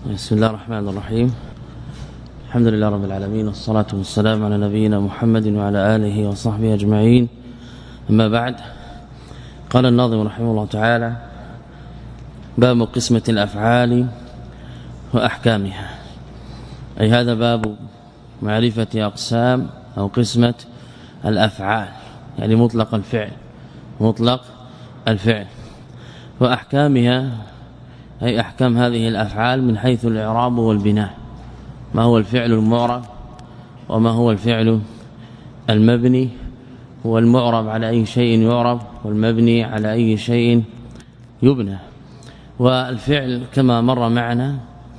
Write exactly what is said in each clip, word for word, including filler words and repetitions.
بسم الله الرحمن الرحيم. الحمد لله رب العالمين، والصلاة والسلام على نبينا محمد وعلى آله وصحبه أجمعين. أما بعد، قال الناظم رحمه الله تعالى: باب قسمة الأفعال وأحكامها. أي هذا باب معرفة أقسام أو قسمة الأفعال، يعني مطلق الفعل مطلق الفعل وأحكامها، أي أحكام هذه الأفعال من حيث الإعراب والبناء، ما هو الفعل المعرب وما هو الفعل المبني، هو المعرب على أي شيء يعرب والمبني على أي شيء يبنى. والفعل كما مر معنا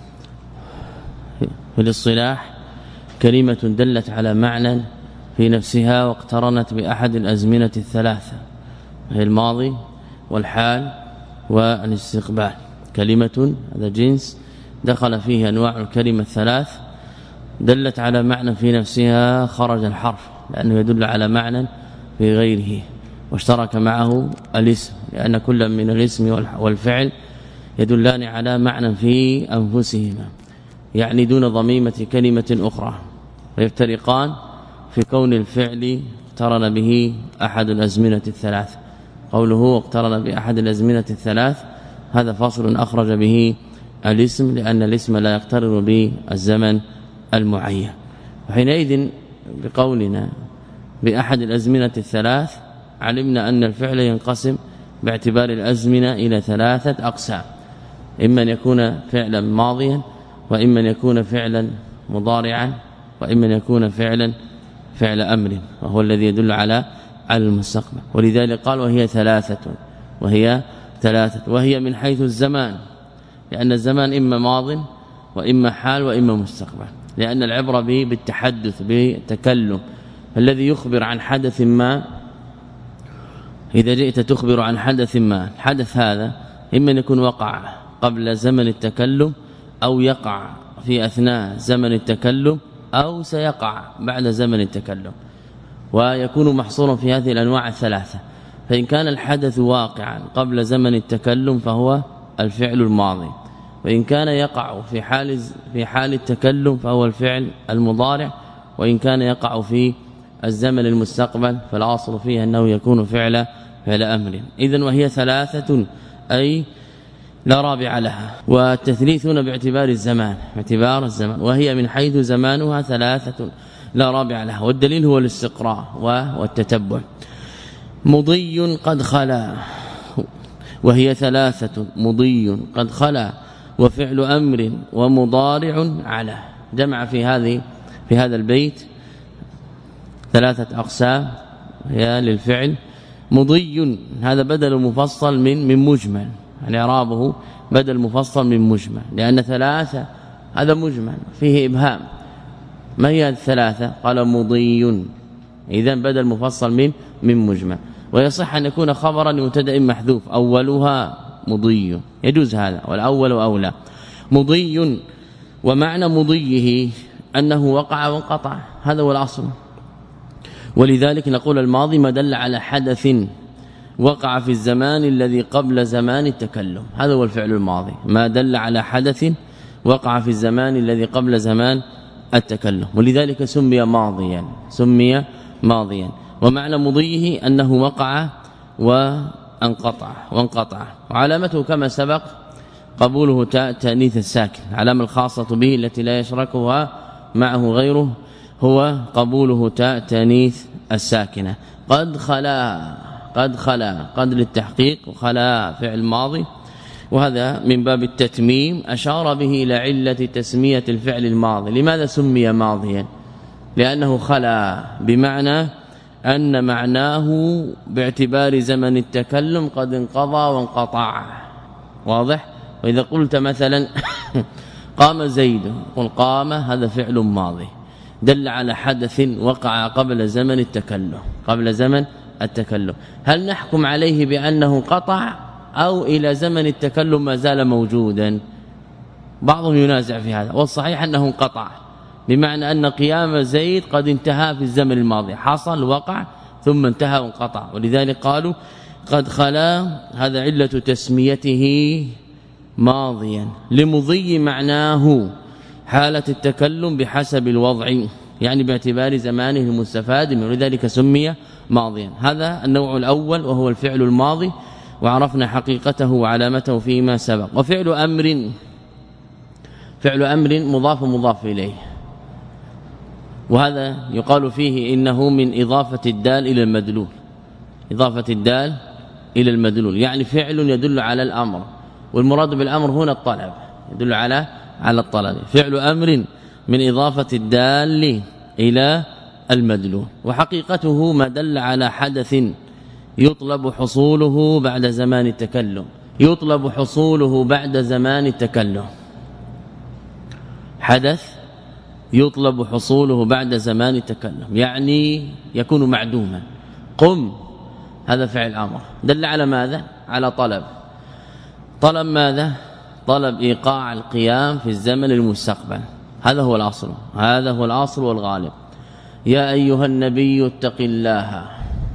في الاصطلاح كلمة دلت على معنى في نفسها واقترنت بأحد الأزمنة الثلاثة، هي الماضي والحال والاستقبال. كلمة هذا جنس دخل فيه أنواع الكلمة الثلاث، دلت على معنى في نفسها خرج الحرف لأنه يدل على معنى في غيره، واشترك معه الاسم لأن كل من الاسم والفعل يدلان على معنى في أنفسهما، يعني دون ضميمة كلمة أخرى، ويفترقان في كون الفعل اقترن به أحد الأزمنة الثلاث. قوله اقترن بأحد الأزمنة الثلاث هذا فاصل أخرج به الاسم، لأن الاسم لا يقترن بالزمن المعين. وحينئذ بقولنا بأحد الأزمنة الثلاث علمنا أن الفعل ينقسم باعتبار الأزمنة إلى ثلاثة أقسام: إما أن يكون فعلا ماضيا، وإما أن يكون فعلا مضارعا، وإما أن يكون فعلا فعل أمر، وهو الذي يدل على على المستقبل. ولذلك قال وهي ثلاثة وهي ثلاثة وهي من حيث الزمان، لأن الزمان إما ماض وإما حال وإما مستقبل، لأن العبرة به بالتحدث بالتكلم. الذي يخبر عن حدث ما، إذا جئت تخبر عن حدث ما، الحدث هذا إما أن يكون وقع قبل زمن التكلم، أو يقع في أثناء زمن التكلم، أو سيقع بعد زمن التكلم، ويكون محصورا في هذه الأنواع الثلاثة. فإن كان الحدث واقعا قبل زمن التكلم فهو الفعل الماضي، وإن كان يقع في حال في حال التكلم فهو الفعل المضارع، وإن كان يقع في الزمن المستقبل فالأصل فيه أنه يكون فعل فعل أمر. إذن وهي ثلاثة أي لا رابع لها، والتثليث هنا باعتبار الزمان باعتبار الزمان وهي من حيث زمانها ثلاثة لا رابع لها. والدليل هو الاستقراء والتتبع. مضي قد خلا، وهي ثلاثة: مضي قد خلا وفعل أمر ومضارع على. جمع في هذه في هذا البيت ثلاثة أقسام هي للفعل. مضي هذا بدل مفصل من من مجمل، يعني اعرابه بدل مفصل من مجمل، لأن ثلاثة هذا مجمل فيه إبهام. ما هي الثلاثة؟ قال مضي، إذن بدل مفصل من من مجمل. ويصح أن يكون خبرا لمبتدا محذوف أولها مضي، يجوز هذا، والأول أولى. مضي، ومعنى مضيه أنه وقع وانقطع، هذا هو الأصل. ولذلك نقول الماضي ما دل على حدث وقع في الزمان الذي قبل زمان التكلم، هذا هو الفعل الماضي، ما دل على حدث وقع في الزمان الذي قبل زمان التكلم، ولذلك سمي ماضيا سمي ماضيا. ومعنى مضيه أنه وقع وانقطع وانقطع وعلامته كما سبق قبوله تاء تأنيث الساكن، العلامة الخاصة به التي لا يشركها معه غيره هو قبوله تاء تأنيث الساكنة. قد خلا قد خلا قد للتحقيق، وخلا فعل ماضي، وهذا من باب التتميم أشار به إلى علة تسمية الفعل الماضي. لماذا سمي ماضيا؟ لأنه خلا، بمعنى أن معناه باعتبار زمن التكلم قد انقضى وانقطع، واضح؟ وإذا قلت مثلا قام زيد، قل قام هذا فعل ماضي دل على حدث وقع قبل زمن التكلم قبل زمن التكلم. هل نحكم عليه بأنه انقطع أو إلى زمن التكلم ما زال موجودا؟ بعضهم ينازع في هذا، والصحيح أنه انقطع، بمعنى أن قيام زيد قد انتهى في الزمن الماضي، حصل وقع ثم انتهى وانقطع. ولذلك قالوا قد خلا، هذا علة تسميته ماضيا لمضي معناه حالة التكلم بحسب الوضع، يعني باعتبار زمانه المستفاد منه، لذلك سمي ماضيا. هذا النوع الأول وهو الفعل الماضي، وعرفنا حقيقته وعلامته فيما سبق. وفعل أمر، فعل أمر مضاف مضاف إليه، وهذا يقال فيه إنه من إضافة الدال إلى المدلول، إضافة الدال إلى المدلول، يعني فعل يدل على الأمر، والمراد بالأمر هنا الطلب، يدل على على الطلب. فعل أمر من إضافة الدال إلى المدلول، وحقيقته ما دل على حدث يطلب حصوله بعد زمان التكلم، يطلب حصوله بعد زمان التكلم، حدث يطلب حصوله بعد زمان التكلم، يعني يكون معدوما. قم هذا فعل امر دل على ماذا؟ على طلب. طلب ماذا؟ طلب ايقاع القيام في الزمن المستقبل، هذا هو الاصل، هذا هو الاصل والغالب. يا ايها النبي اتق الله،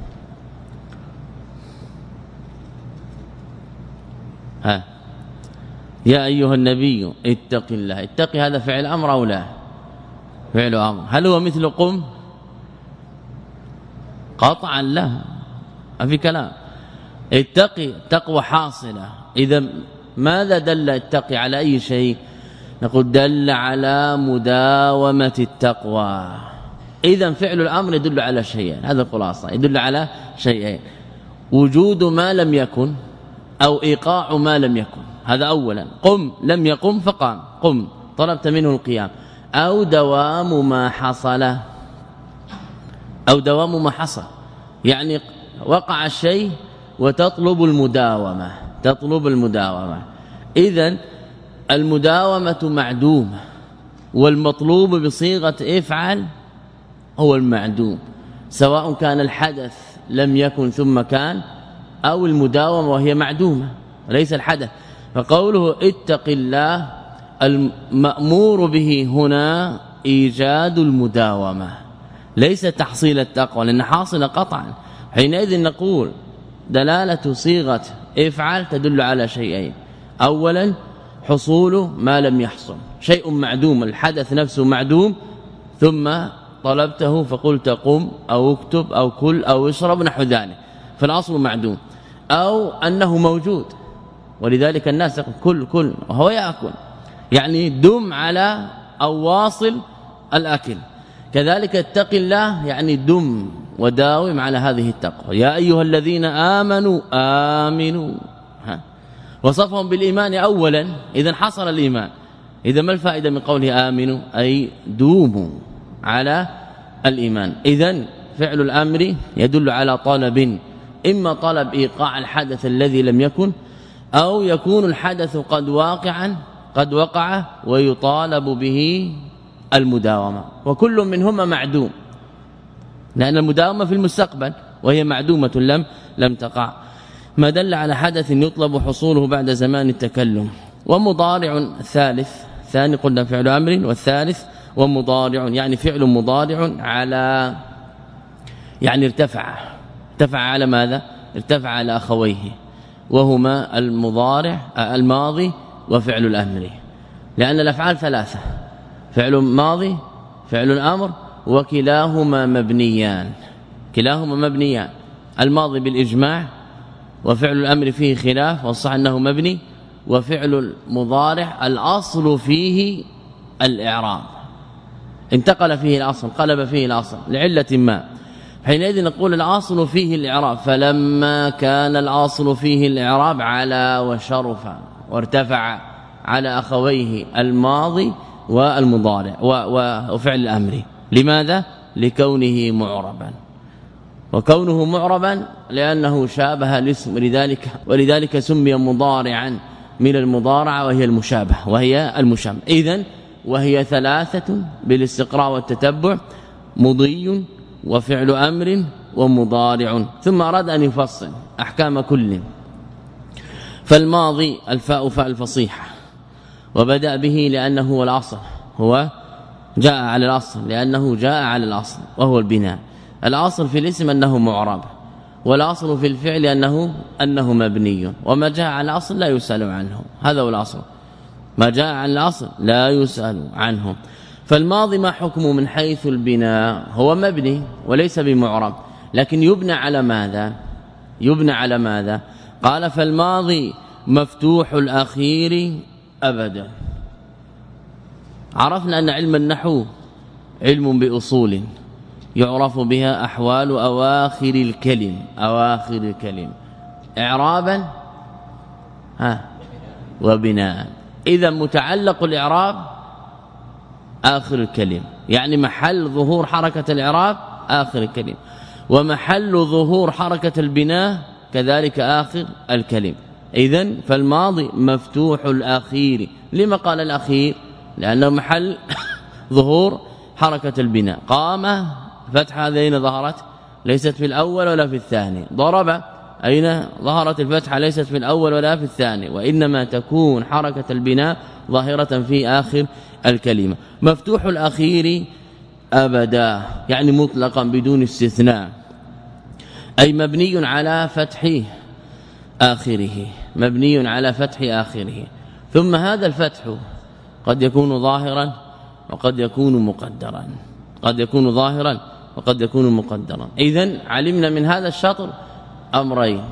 ها يا ايها النبي اتق الله، اتقي هذا فعل امر او لا؟ فعل امر. هل هو مثل قم؟ قطعا لا، ما في كلام. اتقي تقوى حاصله، اذا ماذا دل اتقي على اي شيء؟ نقول دل على مداومه التقوى. اذا فعل الامر يدل على شيئين، هذا الخلاصه، يدل على شيئين: وجود ما لم يكن او ايقاع ما لم يكن، هذا اولا. قم لم يقم فقام، قم طلبت منه القيام، او دوام ما حصل، او دوام ما حصل، يعني وقع الشيء وتطلب المداومه، تطلب المداومه. اذا المداومه معدومه، والمطلوب بصيغه افعل هو المعدوم، سواء كان الحدث لم يكن ثم كان، أو المداومه وهي معدومه ليس الحدث. فقوله اتق الله المأمور به هنا ايجاد المداومه، ليس تحصيل التقوى، لان حاصل قطعا. حينئذ نقول دلاله صيغه افعل تدل على شيئين: اولا حصول ما لم يحصل، شيء معدوم، الحدث نفسه معدوم، ثم طلبته فقلت قم او اكتب او كل او اشرب نحو ذلك، فالاصل معدوم. او انه موجود، ولذلك الناس يقول كل كل وهو ياكل، يعني دم على او واصل الاكل. كذلك اتق الله يعني دم وداوم على هذه التقوى. يا ايها الذين امنوا امنوا، ها وصفهم بالايمان اولا، اذا حصل الايمان. اذا ما الفائده من قوله امنوا؟ اي دوموا على الايمان. اذا فعل الامر يدل على طلب، اما طلب ايقاع الحدث الذي لم يكن، او يكون الحدث قد واقعا قد وقع ويطالب به المداومه، وكل منهما معدوم، لان المداومه في المستقبل وهي معدومه لم لم تقع. ما دل على حدث يطلب حصوله بعد زمان التكلم. ومضارع ثالث، ثاني قلنا فعل امر، والثالث ومضارع يعني فعل مضارع على، يعني ارتفع ارتفع على ماذا؟ ارتفع على اخويه، وهما المضارع الماضي وفعل الامر، لأن الافعال ثلاثه: فعل ماضي، فعل الامر، وكلاهما مبنيان، كلاهما مبنيان. الماضي بالاجماع، وفعل الامر فيه خلاف والصح انه مبني، وفعل المضارع الاصل فيه الاعراب، انتقل فيه الاصل، قلب فيه الاصل لعله ما، حينئذ نقول الاصل فيه الاعراب. فلما كان الاصل فيه الاعراب على وشرف وارتفع على اخويه الماضي والمضارع وفعل الامر. لماذا؟ لكونه معربا، وكونه معربا لانه شابه الاسم، ولذلك ولذلك سمي مضارعا من المضارعه، وهي المشابهه، وهي المشابهه. اذا وهي ثلاثه بالاستقراء والتتبع: مضي وفعل امر ومضارع. ثم اراد ان يفصل احكام كل. فالماضي الفاء فاء الفصيحه، وبدأ به لانه هو الاصل، هو جاء على الاصل لانه جاء على الاصل وهو البناء. الاصل في الاسم انه معرب، والاصل في الفعل انه انه مبني، وما جاء عن الاصل لا يسأل عنه، هذا هو الاصل، ما جاء عن الاصل لا يسأل عنه. فالماضي ما حكمه من حيث البناء؟ هو مبني وليس بمعرب، لكن يبنى على ماذا؟ يبنى على ماذا؟ قال فالماضي مفتوح الأخير أبدا. عرفنا أن علم النحو علم بأصول يعرف بها أحوال أواخر الكلم، أواخر الكلم إعرابا ها وبناء. إذا متعلق الإعراب آخر الكلم، يعني محل ظهور حركة الإعراب آخر الكلم، ومحل ظهور حركة البناء كذلك آخر الكلم. إذن فالماضي مفتوح الأخير. لما قال الأخير؟ لأنه محل ظهور حركة البناء. قام فتحة أين ظهرت؟ ليست في الأول ولا في الثاني. ضرب أين ظهرت الفتحة؟ ليست في الأول ولا في الثاني، وإنما تكون حركة البناء ظاهرة في آخر الكلمة. مفتوح الأخير أبدا، يعني مطلقا بدون استثناء، أي مبني على فتح آخره، مبني على فتح آخره. ثم هذا الفتح قد يكون ظاهرا وقد يكون مقدرا، قد يكون ظاهرا وقد يكون مقدرا. إذن علمنا من هذا الشطر أمرين: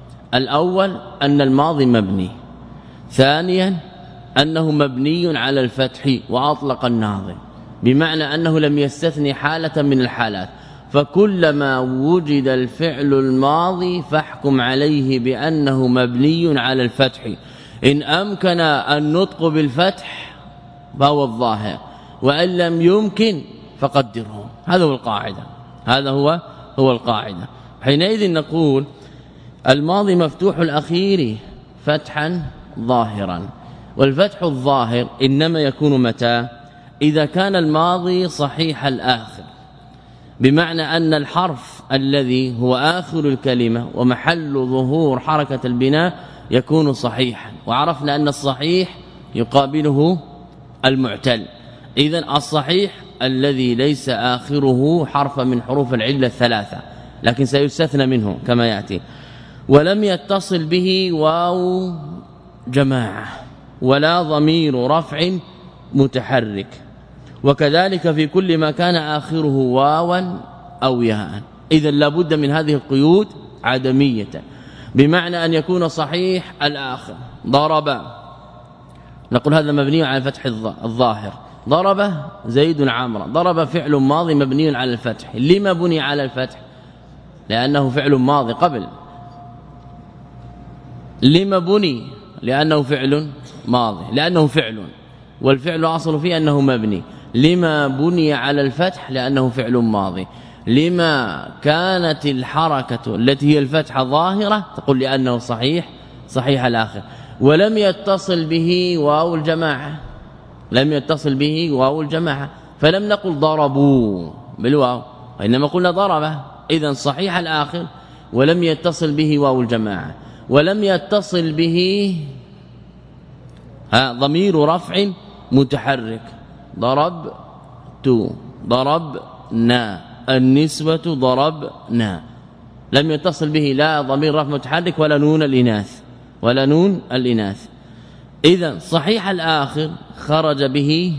الأول أن الماضي مبني، ثانيا أنه مبني على الفتح وأطلق الناظم، بمعنى أنه لم يستثني حالة من الحالات. فكلما وجد الفعل الماضي فاحكم عليه بأنه مبني على الفتح، إن أمكن النطق بالفتح فهو الظاهر، وإن لم يمكن فقدره. هذا هو القاعدة، هذا هو هو القاعدة. حينئذ نقول الماضي مفتوح الأخير فتحا ظاهرا، والفتح الظاهر إنما يكون متى؟ إذا كان الماضي صحيح الآخر، بمعنى أن الحرف الذي هو آخر الكلمة ومحل ظهور حركة البناء يكون صحيحا، وعرفنا أن الصحيح يقابله المعتل. إذن الصحيح الذي ليس آخره حرف من حروف العلة الثلاثة، لكن سيستثنى منه كما يأتي. ولم يتصل به واو جماعة ولا ضمير رفع متحرك، وكذلك في كل ما كان آخره واوا أو ياء. إذا لابد من هذه القيود عدمية، بمعنى أن يكون صحيح الآخر. ضرب، نقول هذا مبني على الفتح الظاهر. ضرب زيد عمرو، ضرب فعل ماضي مبني على الفتح. لما بني على الفتح؟ لأنه فعل ماضي قبل. لما بني؟ لأنه فعل ماضي، لأنه فعل، والفعل أصل فيه أنه مبني. لما بني على الفتح؟ لأنه فعل ماضي. لما كانت الحركة التي هي الفتحة ظاهرة؟ تقول لأنه صحيح صحيح الآخر. ولم يتصل به واو الجماعة، لم يتصل به واو الجماعة، فلم نقل ضربوا بالواو، وإنما قلنا ضربه. إذن صحيح الآخر ولم يتصل به واو الجماعة، ولم يتصل به ها ضمير رفع متحرك. ضربت، ضربنا، النسبة ضربنا، لم يتصل به لا ضمير رفع متحرك ولا نون الإناث، ولا نون الإناث. إذن صحيح الآخر خرج به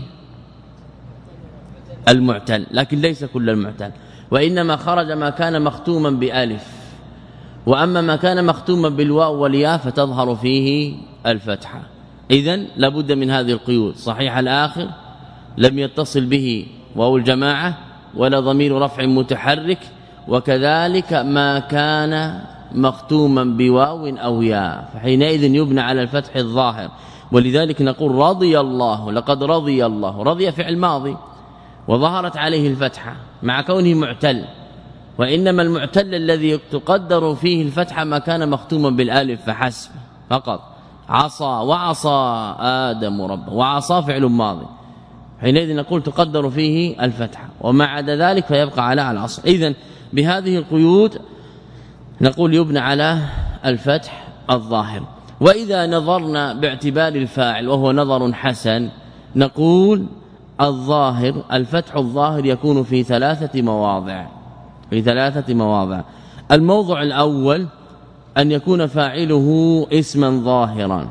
المعتل، لكن ليس كل المعتل، وإنما خرج ما كان مختوما بألف، وأما ما كان مختوما بالواو والياء فتظهر فيه الفتحة. إذن لابد من هذه القيود: صحيح الآخر لم يتصل به واو الجماعة ولا ضمير رفع متحرك، وكذلك ما كان مختوما بواو أو ياء، فحينئذ يبنى على الفتح الظاهر. ولذلك نقول رضي الله، لقد رضي الله. رضي فعل ماضي وظهرت عليه الفتحة مع كونه معتل، وإنما المعتل الذي تقدر فيه الفتحة ما كان مختوما بالالف فحسب فقط. عصى، وعصى آدم ربه، وعصى فعل ماضي، حينئذ نقول تقدر فيه الفتحة، وما عدا ذلك فيبقى على العصر. إذن بهذه القيود نقول يبنى على الفتح الظاهر. وإذا نظرنا باعتبار الفاعل وهو نظر حسن نقول الظاهر الفتح الظاهر يكون في ثلاثة مواضع، في ثلاثة مواضع. الموضع الأول أن يكون فاعله اسما ظاهرا،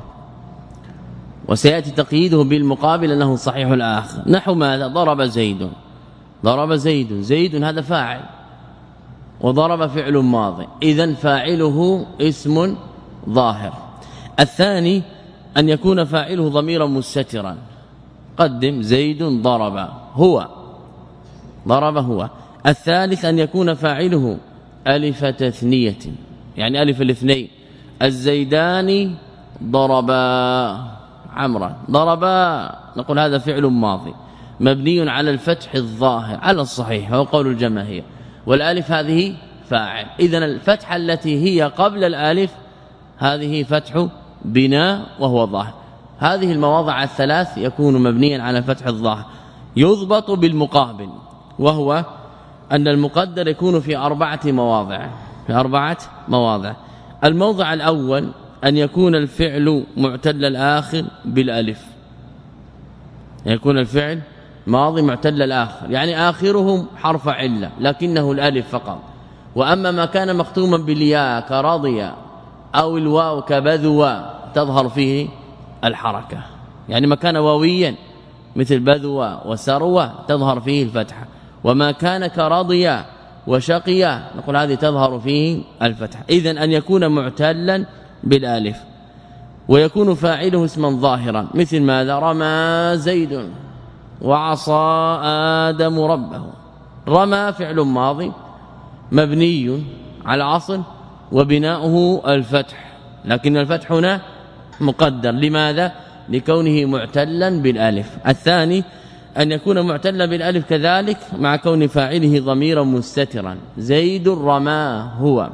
وسيأتي تقييده بالمقابل أنه صحيح الآخر. نحو ماذا؟ ضرب زيد، ضرب زيد، زيد هذا فاعل، وضرب فعل ماضي، إذن فاعله اسم ظاهر. الثاني أن يكون فاعله ضميرا مستترا، قدم زيد ضرب هو، ضرب هو. الثالث أن يكون فاعله ألف تثنية، يعني ألف الاثنين، الزيدان ضربا عمرا، ضربا، نقول هذا فعل ماضي مبني على الفتح الظاهر على الصحيح وهو قول الجماهير، والالف هذه فاعل، اذا الفتحه التي هي قبل الالف هذه فتح بناء وهو ظاهر. هذه المواضع الثلاث يكون مبنيا على فتح الظاهر، يضبط بالمقابل، وهو أن المقدر يكون في أربعة مواضع، في أربعة مواضع. الموضع الأول أن يكون الفعل معتل الآخر بالالف، يكون الفعل ماضي معتل الآخر، يعني آخره حرف علة لكنه الالف فقط. وأما ما كان مختوما بالياء كرضي أو الواو كبذوا تظهر فيه الحركة، يعني ما كان واويا مثل بذوا وسروا تظهر فيه الفتحة، وما كان كرضي وشقي نقول هذه تظهر فيه الفتحة. إذن أن يكون معتلا بالالف، ويكون فاعله اسما ظاهرا، مثل ماذا؟ رمى زيد وعصى آدم ربه. رمى فعل ماضي مبني على الاصل وبناؤه الفتح، لكن الفتح هنا مقدر، لماذا؟ لكونه معتلا بالالف. الثاني أن يكون معتلا بالالف كذلك مع كون فاعله ضميرا مستترا، زيد رمى هو.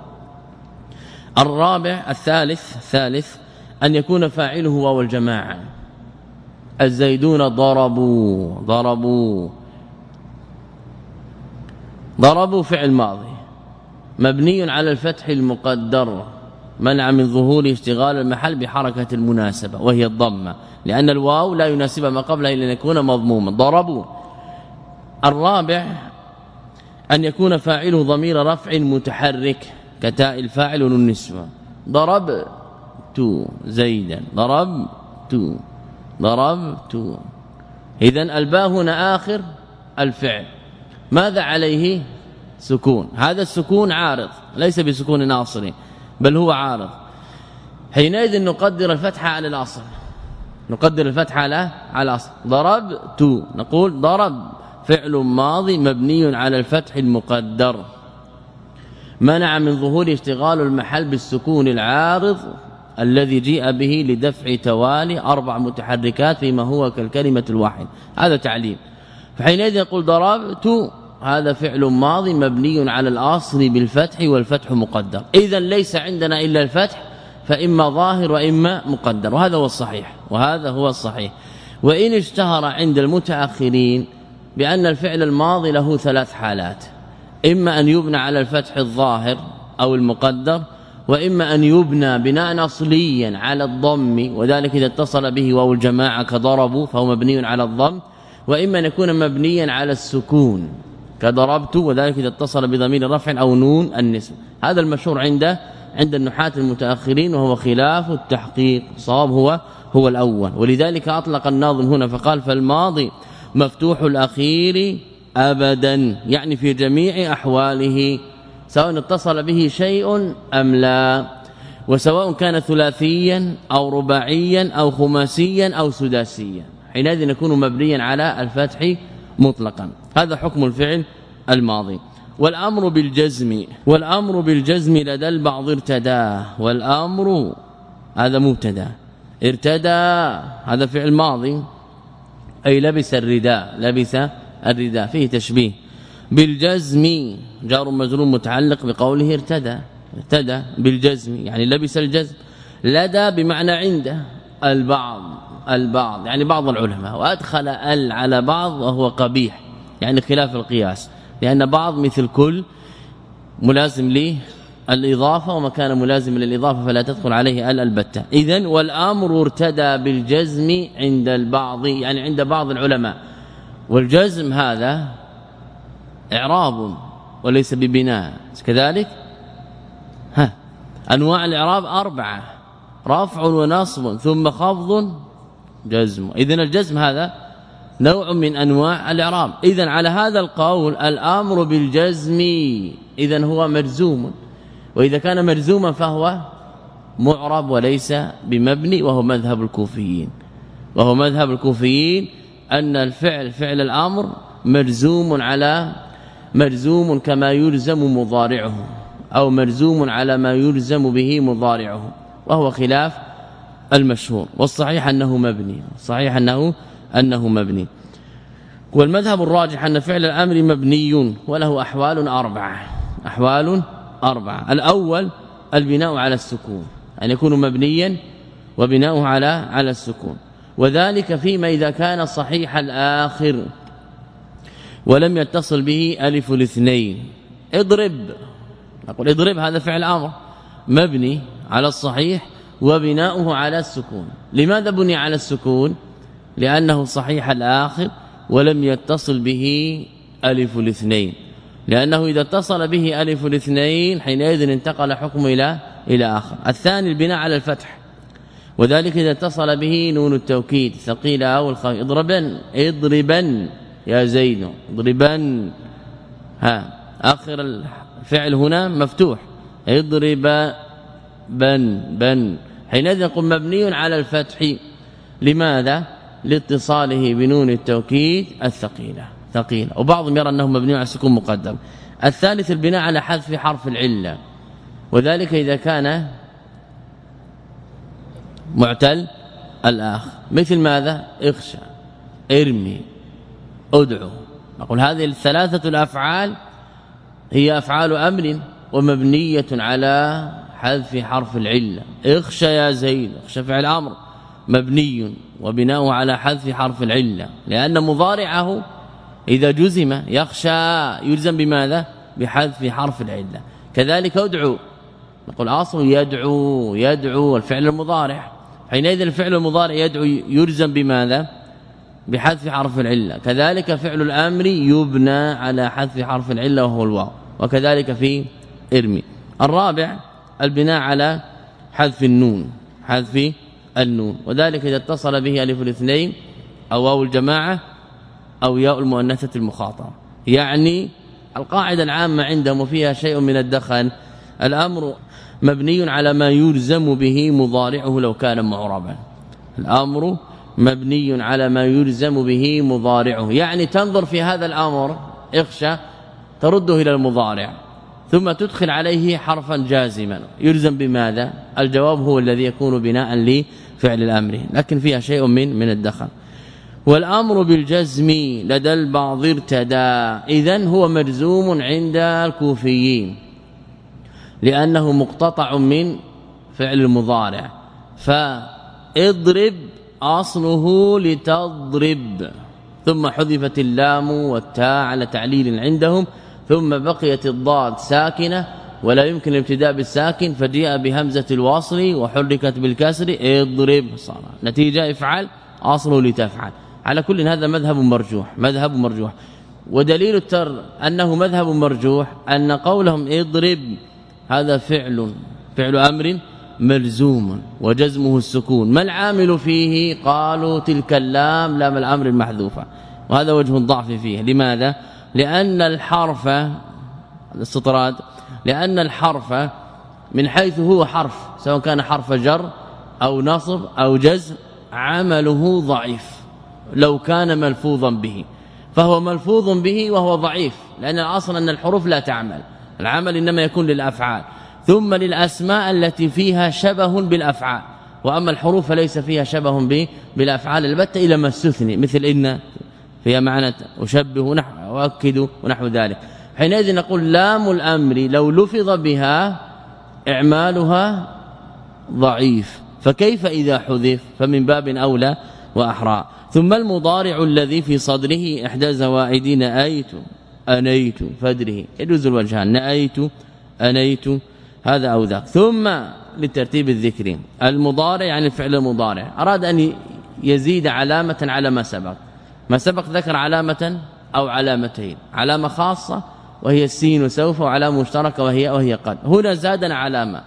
الرابع الثالث الثالث أن يكون فاعله واو الجماعه، الزيدون ضربوا، ضربوا، ضربوا فعل ماضي مبني على الفتح المقدر منع من ظهور اشتغال المحل بحركة المناسبة وهي الضمة، لأن الواو لا يناسب ما قبلها إلا أن يكون مضموما، ضربوا. الرابع أن يكون فاعله ضمير رفع متحرك كتاء الفاعل والنسوة، ضربت زيدا، ضربت، ضربت. إذن الباء هنا آخر الفعل، ماذا عليه؟ سكون، هذا السكون عارض ليس بسكون ناصري بل هو عارض، حينئذ نقدر الفتحة على الأصل، نقدر الفتحة على على الأصل. ضربت نقول ضرب فعل ماضي مبني على الفتح المقدر منع من ظهور اشتغال المحل بالسكون العارض الذي جيء به لدفع توالي أربع متحركات فيما هو كالكلمة الواحد، هذا تعليم. فحينئذ يقول ضربت هذا فعل ماضي مبني على الأصل بالفتح والفتح مقدر، إذا ليس عندنا إلا الفتح، فإما ظاهر وإما مقدر، وهذا هو الصحيح، وهذا هو الصحيح. وإن اشتهر عند المتأخرين بأن الفعل الماضي له ثلاث حالات، إما أن يبنى على الفتح الظاهر أو المقدر، وإما أن يبنى بناء أصليا على الضم، وذلك إذا اتصل به واو الجماعة كضربوا فهو مبني على الضم، وإما أن يكون مبنيا على السكون كضربت، وذلك إذا اتصل بضمير رفع أو نون النسب. هذا المشهور عند عند النحاة المتأخرين، وهو خلاف التحقيق، صواب هو هو الأول. ولذلك أطلق الناظم هنا فقال فالماضي مفتوح الأخير أبدا، يعني في جميع أحواله سواء اتصل به شيء أم لا، وسواء كان ثلاثيا أو رباعيا أو خماسيا أو سداسيا، حينئذ يكون مبنيا على الفتح مطلقا. هذا حكم الفعل الماضي. والأمر بالجزم، والأمر بالجزم لدى البعض ارتدى، والأمر هذا مبتدا، ارتدى هذا فعل ماضي أي لبس الرداء، لبس الرداء فيه تشبيه. بالجزم جار مجرور متعلق بقوله ارتدى، ارتدى بالجزم يعني لبس الجزم. لدى بمعنى عنده، البعض، البعض يعني بعض العلماء، وأدخل ال على بعض وهو قبيح يعني خلاف القياس، لأن بعض مثل كل ملازم له الإضافة، وما كان ملازم للإضافة فلا تدخل عليه ال البتة. إذن والأمر ارتدى بالجزم عند البعض يعني عند بعض العلماء، والجزم هذا إعراب وليس ببناء كذلك. انواع الاعراب اربعه: رفع ونصب ثم خفض جزم. اذن الجزم هذا نوع من انواع الاعراب. اذن على هذا القول الامر بالجزم اذن هو مجزوم، واذا كان مجزوما فهو معرب وليس بمبني، وهو مذهب الكوفيين وهو مذهب الكوفيين أن الفعل فعل الامر مجزوم على مجزوم كما يلزم مضارعه، أو مجزوم على ما يلزم به مضارعه، وهو خلاف المشهور. والصحيح أنه مبني صحيح أنه أنه مبني. والمذهب الراجح أن فعل الأمر مبني وله أحوال أربعة أحوال أربعة الأول البناء على السكون، أن يكون مبنيا وبناؤه على على السكون، وذلك فيما إذا كان صحيح الآخر ولم يتصل به ألف الاثنين. اضرب، نقول اضرب هذا فعل أمر مبني على الصحيح وبناؤه على السكون. لماذا بني على السكون؟ لأنه صحيح الآخر ولم يتصل به ألف الاثنين، لأنه إذا اتصل به ألف الاثنين حينئذ انتقل حكمه إلى إلى آخر. الثاني البناء على الفتح، وذلك إذا اتصل به نون التوكيد ثقيلة أو الخفيفة. اضربن اضربن يا زيد اضربن، ها آخر الفعل هنا مفتوح، اضرب بن بن، حينئذ نقول مبني على الفتح. لماذا؟ لاتصاله بنون التوكيد الثقيلة ثقيلة، وبعضهم يرى أنه مبني على السكون مقدم. الثالث البناء على حذف حرف العلة، وذلك إذا كان معتل الآخر، مثل ماذا؟ اخشى ارمي ادعو. نقول هذه الثلاثة الأفعال هي أفعال أمر ومبنية على حذف حرف العلة. اخشى يا زيد، اخشى فعل أمر مبني وبناؤه على حذف حرف العلة، لأن مضارعه إذا جزم يخشى يلزم بماذا؟ بحذف حرف العلة. كذلك ادعو، نقول اصل يدعو يدعو الفعل المضارع، حينئذ الفعل المضارع يدعو يلزم بماذا؟ بحذف حرف العلة. كذلك فعل الامر يبنى على حذف حرف العلة وهو الواو، وكذلك في ارمي. الرابع البناء على حذف النون حذف النون، وذلك إذا اتصل به ألف الاثنين أو واو الجماعة أو ياء المؤنثة المخاطبة. يعني القاعدة العامة عندهم فيها شيء من الدخن، الأمر مبني على ما يلزم به مضارعه لو كان معربا. الأمر مبني على ما يلزم به مضارعه، يعني تنظر في هذا الأمر اخشى ترده إلى المضارع ثم تدخل عليه حرفا جازما، يلزم بماذا؟ الجواب هو الذي يكون بناء لفعل الأمر، لكن فيها شيء من من الدخل. والأمر بالجزم لدى البعض ارتدى، إذن هو مجزوم عند الكوفيين لأنه مقتطع من فعل المضارع. فاضرب أصله لتضرب، ثم حذفت اللام والتاء على تعليل عندهم، ثم بقيت الضاد ساكنة ولا يمكن الابتداء بالساكن، فجاء بهمزة الوصل وحركت بالكسر اضرب، صار نتيجة افعل أصله لتفعل. على كل هذا مذهب مرجوح مذهب مرجوح ودليل التر أنه مذهب مرجوح أن قولهم اضرب هذا فعل فعل أمر ملزوم وجزمه السكون، ما العامل فيه؟ قالوا تلك اللام لام الأمر المحذوفة، وهذا وجه الضعف فيه. لماذا؟ لأن الحرف الاستطراد لأن الحرف من حيث هو حرف سواء كان حرف جر أو نصب أو جزم عمله ضعيف لو كان ملفوظا به، فهو ملفوظ به وهو ضعيف، لأن الأصل أن الحروف لا تعمل، العمل إنما يكون للأفعال ثم للأسماء التي فيها شبه بالأفعال، وأما الحروف ليس فيها شبه به بالأفعال البتة إلى ما استثني، مثل إن فيها معنى أشبه ونحو أؤكد ونحو ذلك. حينئذ نقول لام الأمر لو لفظ بها إعمالها ضعيف، فكيف إذا حذف؟ فمن باب أولى وأحرى. ثم المضارع الذي في صدره إحدى زوائد نأيت أنيت فدره يجوز الوجهان، نأيت أنيت هذا أو ذاك. ثم للترتيب الذكري المضارع يعني الفعل المضارع أراد أن يزيد علامة على ما سبق، ما سبق ذكر علامة أو علامتين، علامة خاصة وهي السين وسوف، وعلامة مشتركة وهي وهي قد. هنا زادنا علامة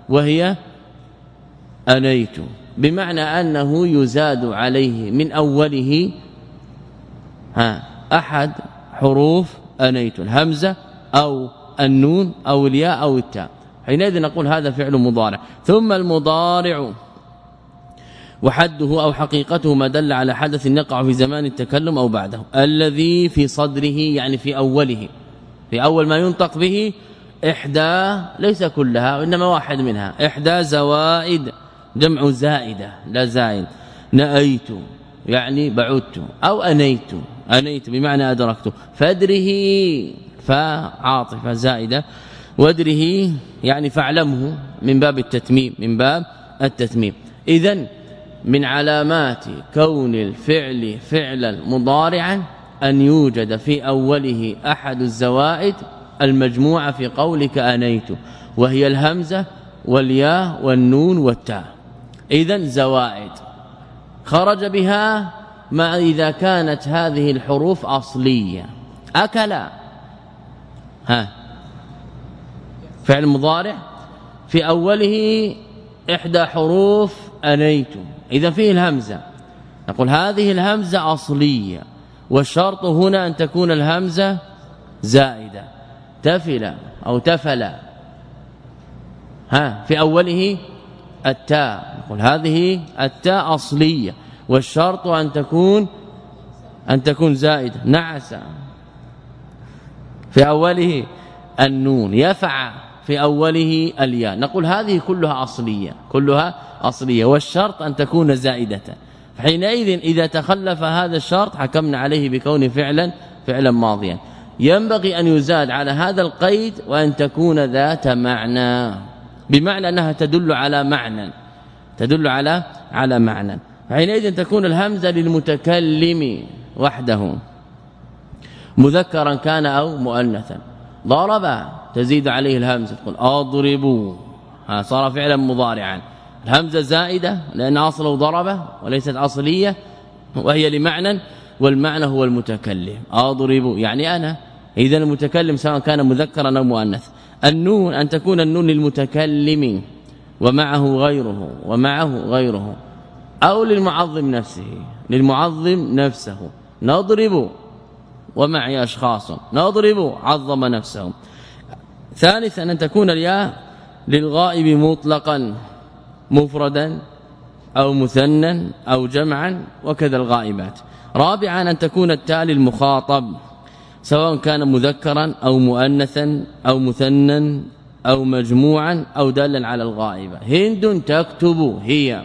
وهي أنيت، بمعنى أنه يزاد عليه من أوله ها أحد حروف أنيت، الهمزة أو النون أو الياء أو التاء، حينئذ نقول هذا فعل مضارع. ثم المضارع وحده أو حقيقته ما دل على حدث يقع في زمان التكلم أو بعده، الذي في صدره يعني في أوله، في أول ما ينطق به إحدى، ليس كلها وإنما واحد منها، إحدى زوائد، جمع زائدة لا زائد، نأيت يعني بعدت أو أنيت، أنيت بمعنى أدركت، فادره فعاطفة زائدة، وادره يعني فاعلمه من باب التتميم، من باب التتميم. إذن من علامات كون الفعل فعلا مضارعا أن يوجد في أوله أحد الزوائد المجموعة في قولك أنيت، وهي الهمزة والياء والنون والتاء. إذن زوائد خرج بها ما إذا كانت هذه الحروف أصلية. أكلا ها فعل مضارع في أوله إحدى حروف أنيت، إذا فيه الهمزة، نقول هذه الهمزة أصلية، والشرط هنا أن تكون الهمزة زائدة، تفل أو تفل، ها في أوله التاء، نقول هذه التاء أصلية، والشرط أن تكون أن تكون زائدة، نعس في أوله النون، يفع في أوله الياء، نقول هذه كلها أصلية، كلها أصلية، والشرط أن تكون زائدة. حينئذ إذا تخلف هذا الشرط حكمنا عليه بكون فعلا فعلا ماضيا. ينبغي أن يزاد على هذا القيد وأن تكون ذات معنى، بمعنى أنها تدل على معنى، تدل على على معنى. حينئذ تكون الهمزة للمتكلم وحده، مذكرا كان أو مؤنثا. ضرب تزيد عليه الهمزة، تقول اضربوا، ها صار فعلا مضارعا، الهمزة زائدة لأن أصله ضربه وليست أصلية، وهي لمعنى، والمعنى هو المتكلم، اضربوا يعني أنا، إذا المتكلم سواء كان مذكرا أو مؤنث. النون أن تكون النون للمتكلم ومعه غيره، ومعه غيره، أو للمعظم نفسه، للمعظم نفسه، نضرب ومعي أشخاص، نضرب عظم نفسه. ثالثا أن تكون الياء للغائب مطلقا مفردا أو مثنى أو جمعا، وكذا الغائبات. رابعا أن تكون التاء للمخاطب سواء كان مذكرا أو مؤنثا أو مثنى أو مجموعا أو دالا على الغائبة. هند تكتب هي،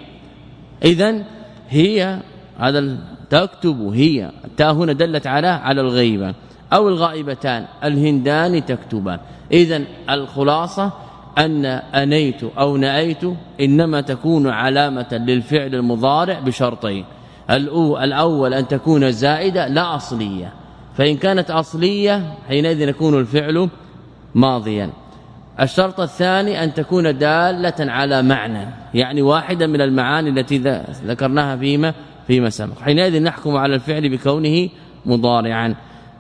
إذن هي هذا تكتب هي، التاء هنا دلت على على الغيبة، أو الغائبتان الهندان تكتبان. إذن الخلاصة أن أنيت أو نأيت إنما تكون علامة للفعل المضارع بشرطين، الأول أن تكون زائدة لا أصلية، فإن كانت أصلية حينئذ يكون الفعل ماضيا. الشرط الثاني أن تكون دالة على معنى، يعني واحدة من المعاني التي ذكرناها فيما فيما سبق، حينئذ نحكم على الفعل بكونه مضارعا.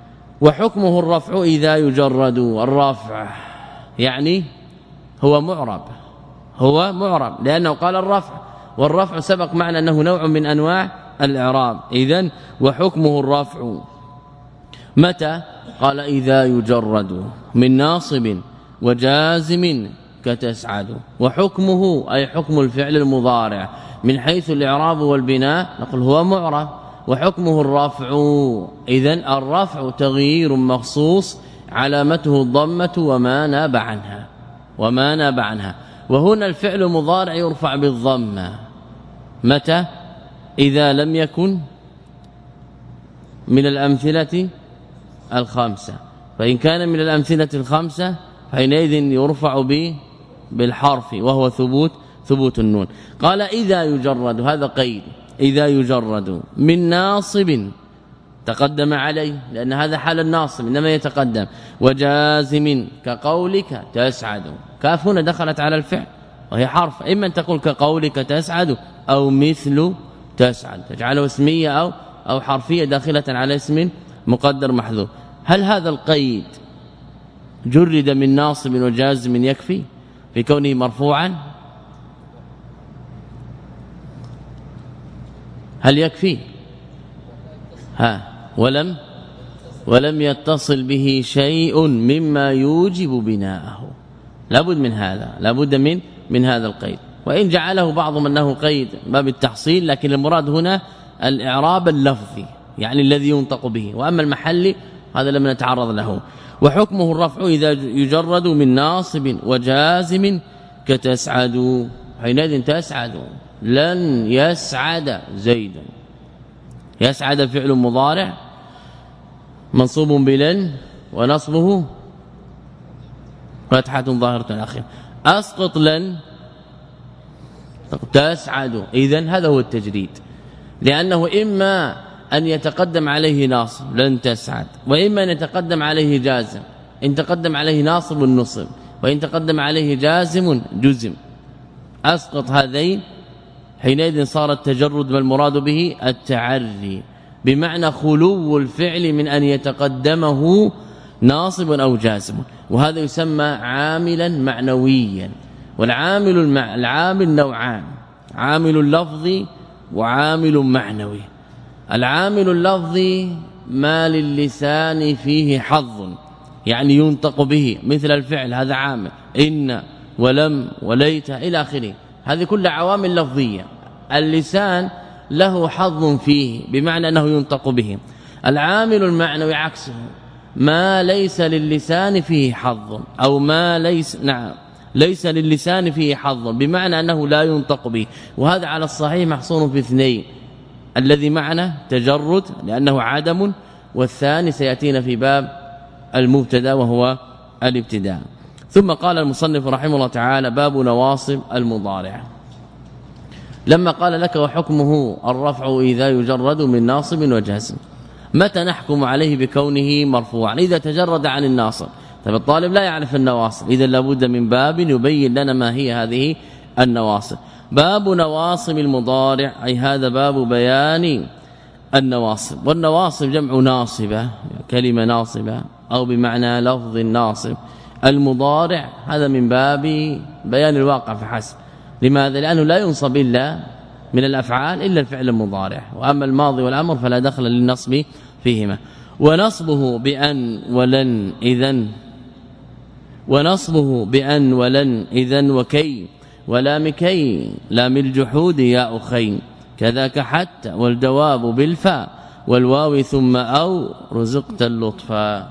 وحكمه الرفع إذا يجرد، الرفع يعني هو معرب، هو معرب لأنه قال الرفع، والرفع سبق معنا أنه نوع من أنواع الإعراب. إذن وحكمه الرفع متى؟ قال إذا يجرد من ناصب وجازم كتسعد. وحكمه أي حكم الفعل المضارع من حيث الإعراب والبناء نقول هو معرب، وحكمه الرفع. إذن الرفع تغيير مخصوص علامته الضمة وما ناب عنها، وما ناب عنها. وهنا الفعل المضارع يرفع بالضمة متى؟ إذا لم يكن من الأمثلة الخمسة، فإن كان من الأمثلة الخمسة حينئذ يرفع به بالحرف وهو ثبوت ثبوت النون. قال إذا يجرد، هذا قيد، إذا يجرد من ناصب تقدم عليه لأن هذا حال الناصب إنما يتقدم، وجازم كقولك تسعد، كاف هنا دخلت على الفعل وهي حرف، إما أن تقول كقولك تسعد أو مثل تسعد، تجعله اسمية أو أو حرفية داخلة على اسم مقدر محذوف. هل هذا القيد جرد من ناصب وجازم يكفي في كونه مرفوعا؟ هل يكفي؟ ها ولم ولم يتصل به شيء مما يوجب بناءه، لابد من هذا، لابد من من هذا القيد. وإن جعله بعضهم انه قيد باب التحصيل، لكن المراد هنا الاعراب اللفظي يعني الذي ينطق به، واما المحلي هذا لم نتعرض له. وحكمه الرفع اذا يجرد من ناصب وجازم كتسعد، حينئذ تسعد لن يسعد زيد. يسعد فعل مضارع منصوب بلن ونصبه فتحة ظاهرة الأخير. أسقط لن تسعد، إذن هذا هو التجريد، لأنه إما أن يتقدم عليه ناصب لن تسعد، وإما أن يتقدم عليه جازم. إن تقدم عليه ناصب نصب، وإن تقدم عليه جازم جزم. أسقط هذين، حينئذ صار التجرد ما المراد به التعري، بمعنى خلو الفعل من أن يتقدمه ناصب أو جازم، وهذا يسمى عاملا معنويا. والعامل المع... العامل نوعان، عامل لفظي وعامل معنوي. العامل اللفظي ما للسان فيه حظ، يعني ينطق به، مثل الفعل هذا عامل، إن ولم وليت إلى آخره، هذه كلها عوامل لفظية، اللسان له حظ فيه بمعنى أنه ينطق به. العامل المعنوي عكسه، ما ليس للسان فيه حظ، أو ما ليس نعم ليس للسان فيه حظ بمعنى أنه لا ينطق به، وهذا على الصحيح محصور في اثنين، الذي معنا تجرد لأنه عدم، والثاني سيأتينا في باب المبتدا وهو الابتداء. ثم قال المصنف رحمه الله تعالى باب نواصب المضارع. لما قال لك وحكمه الرفع إذا يجرد من ناصب وجازم، متى نحكم عليه بكونه مرفوعا؟ إذا تجرد عن الناصب. طيب الطالب لا يعرف النواصب، إذا لابد من باب يبين لنا ما هي هذه النواصب. باب نواصب المضارع، أي هذا باب بيان النواصب. والنواصب جمع ناصبة، كلمة ناصبة أو بمعنى لفظ الناصب. المضارع هذا من باب بيان الواقع فحسب. لماذا؟ لأنه لا ينصب إلا من الأفعال إلا الفعل المضارع، وأما الماضي والأمر فلا دخل للنصب فيهما. ونصبه بأن ولن إذن، ونصبه بأن ولن إذن وكي ولام كي لام الجحود يا أخين، كذاك حتى والجواب بالفاء والواو ثم أو رزقت اللطفا.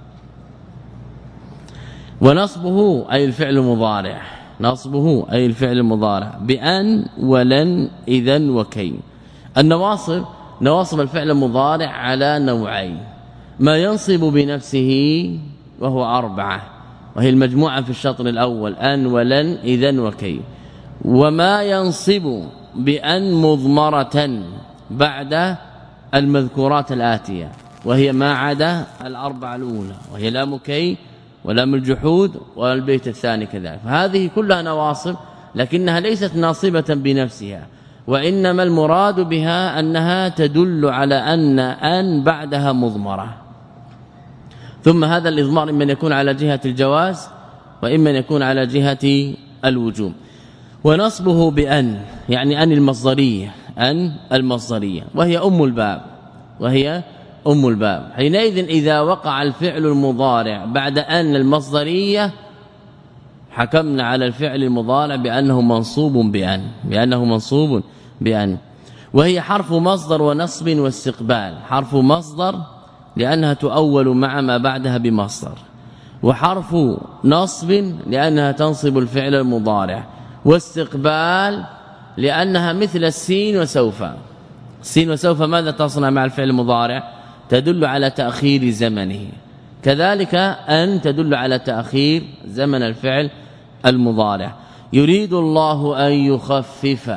ونصبه أي الفعل المضارع، نصبه أي الفعل المضارع بأن ولن إذن وكي. النواصب نواصب الفعل المضارع على نوعين، ما ينصب بنفسه وهو أربعة، وهي المجموعة في الشطر الأول أن ولن إذن وكي، وما ينصب بأن مضمرة بعد المذكورات الآتية، وهي ما عدا الأربعة الأولى، وهي لام كي ولام الجحود والبيت الثاني كذلك. فهذه كلها نواصب، لكنها ليست ناصبة بنفسها، وإنما المراد بها أنها تدل على أن أن بعدها مضمرة. ثم هذا الإضمار إما يكون على جهة الجواز وإما يكون على جهة الوجوب. ونصبه بأن يعني أن المصدرية، أن المصدرية وهي أم الباب، وهي أم الباب. حينئذ إذا وقع الفعل المضارع بعد أن المصدرية حكمنا على الفعل المضارع بأنه منصوب بأن، بأنه منصوب بأن، وهي حرف مصدر ونصب واستقبال. حرف مصدر لأنها تؤول مع ما بعدها بمصدر، وحرف نصب لأنها تنصب الفعل المضارع، واستقبال لأنها مثل السين وسوف. السين وسوف ماذا تصنع مع الفعل المضارع؟ تدل على تأخير زمنه، كذلك أن تدل على تأخير زمن الفعل المضارع. يريد الله أن يخفف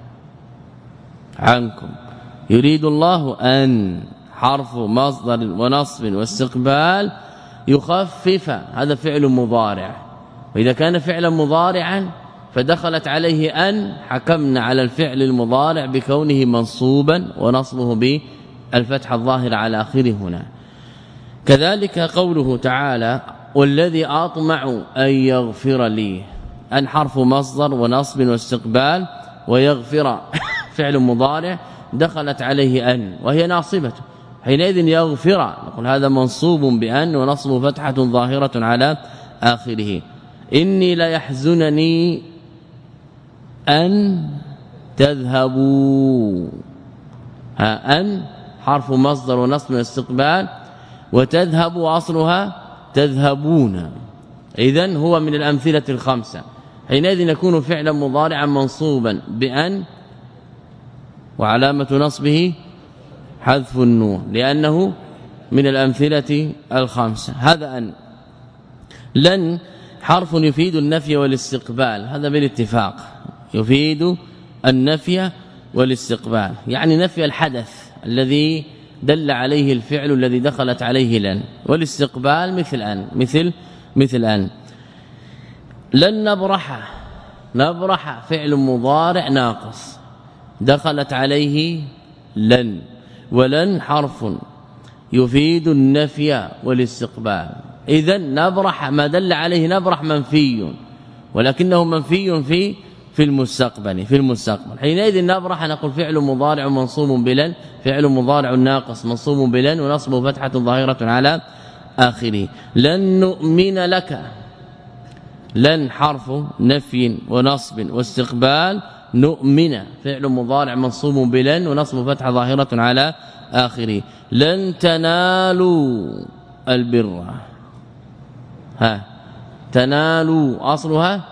عنكم، يريد الله أن حرف مصدر ونصب واستقبال يخفف، هذا فعل مضارع، وإذا كان فعلا مضارعا فدخلت عليه أن حكمنا على الفعل المضارع بكونه منصوبا ونصبه بالفتح الظاهر على آخره هنا. كذلك قوله تعالى والذي أطمع أن يغفر لي، أن حرف مصدر ونصب واستقبال، ويغفر فعل مضارع دخلت عليه أن وهي ناصبة حينئذ يغفر نقول هذا منصوب بأن ونصب فتحة ظاهرة على آخره. إني لا يحزنني أن تذهبوا ها أن حرف مصدر ونصب استقبال وتذهب أصلها تذهبون إذن هو من الأمثلة الخمسة حينئذ يكون فعلا مضارعا منصوبا بأن وعلامة نصبه حذف النون لأنه من الأمثلة الخمسة. هذا أن. لن حرف يفيد النفي والاستقبال هذا بالاتفاق يفيد النفي والاستقبال يعني نفي الحدث الذي دل عليه الفعل الذي دخلت عليه لن والاستقبال مثل أن مثل مثل أن. لن نبرح نبرح فعل مضارع ناقص دخلت عليه لن ولن حرف يفيد النفي والاستقبال إذن نبرح ما دل عليه نبرح منفي ولكنه منفي في في المستقبل في المستقبل حينئذ نبرح نقول فعل مضارع منصوب بلن فعل مضارع ناقص منصوب بلن ونصب فتحة ظاهرة على آخره. لن نؤمن لك لن حرف نفي ونصب واستقبال نؤمن فعل مضارع منصوب بلن ونصب فتحة ظاهرة على آخره. لن تنالوا البر ها تنالوا أصلها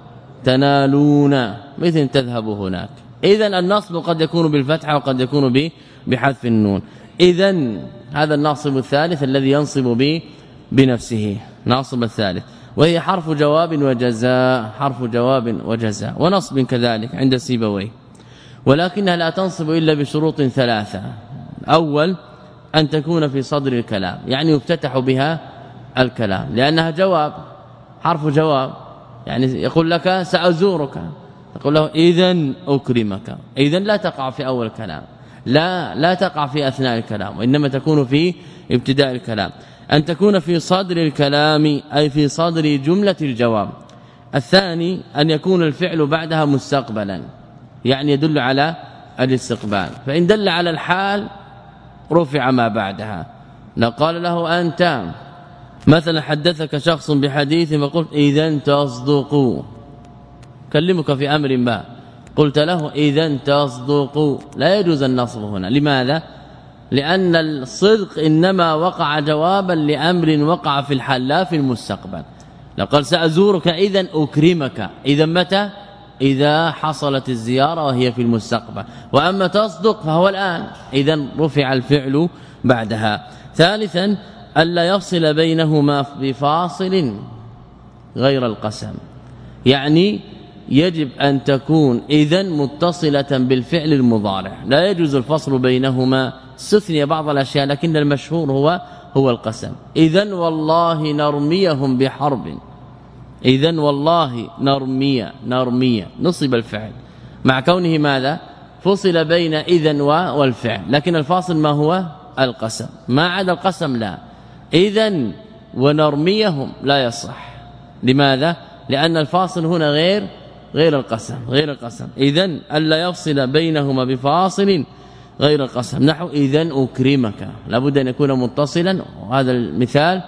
تنالون مثل تذهب هناك إذن النصب قد يكون بالفتحة وقد يكون بحذف النون. إذن هذا الناصب الثالث الذي ينصب به بنفسه ناصب الثالث وهي حرف جواب وجزاء حرف جواب وجزاء ونصب كذلك عند سيبويه ولكنها لا تنصب إلا بشروط ثلاثة. أول أن تكون في صدر الكلام يعني يفتتح بها الكلام لأنها جواب حرف جواب يعني يقول لك سأزورك تقول له إذن أكرمك إذن لا تقع في أول الكلام لا لا تقع في أثناء الكلام وإنما تكون في ابتداء الكلام. أن تكون في صدر الكلام أي في صدر جملة الجواب. الثاني أن يكون الفعل بعدها مستقبلا يعني يدل على الاستقبال فإن دل على الحال رفع ما بعدها. قال له أنت مثلا حدثك شخص بحديث فقلت إذن تصدق كلمك في أمر ما قلت له إذن تصدق لا يجوز النصب هنا. لماذا؟ لأن الصدق إنما وقع جوابا لأمر وقع في الحال لا في المستقبل. لقد سأزورك إذن أكرمك إذا متى؟ إذا حصلت الزيارة وهي في المستقبل وأما تصدق فهو الآن إذن رفع الفعل بعدها. ثالثا ألا يفصل بينهما بفاصل غير القسم يعني يجب أن تكون إذن متصلة بالفعل المضارع لا يجوز الفصل بينهما استثني بعض الأشياء لكن المشهور هو هو القسم. إذن والله نرميهم بحرب إذن والله نرمي نرمي نصب الفعل مع كونه ماذا فصل بين إذن والفعل لكن الفاصل ما هو القسم ما عدا القسم لا إذن ونرميهم لا يصح. لماذا؟ لأن الفاصل هنا غير غير القسم غير القسم إذن ألا يفصل بينهما بفاصل غير القسم نحو إذن أكرمك لابد أن يكون متصلا وهذا المثال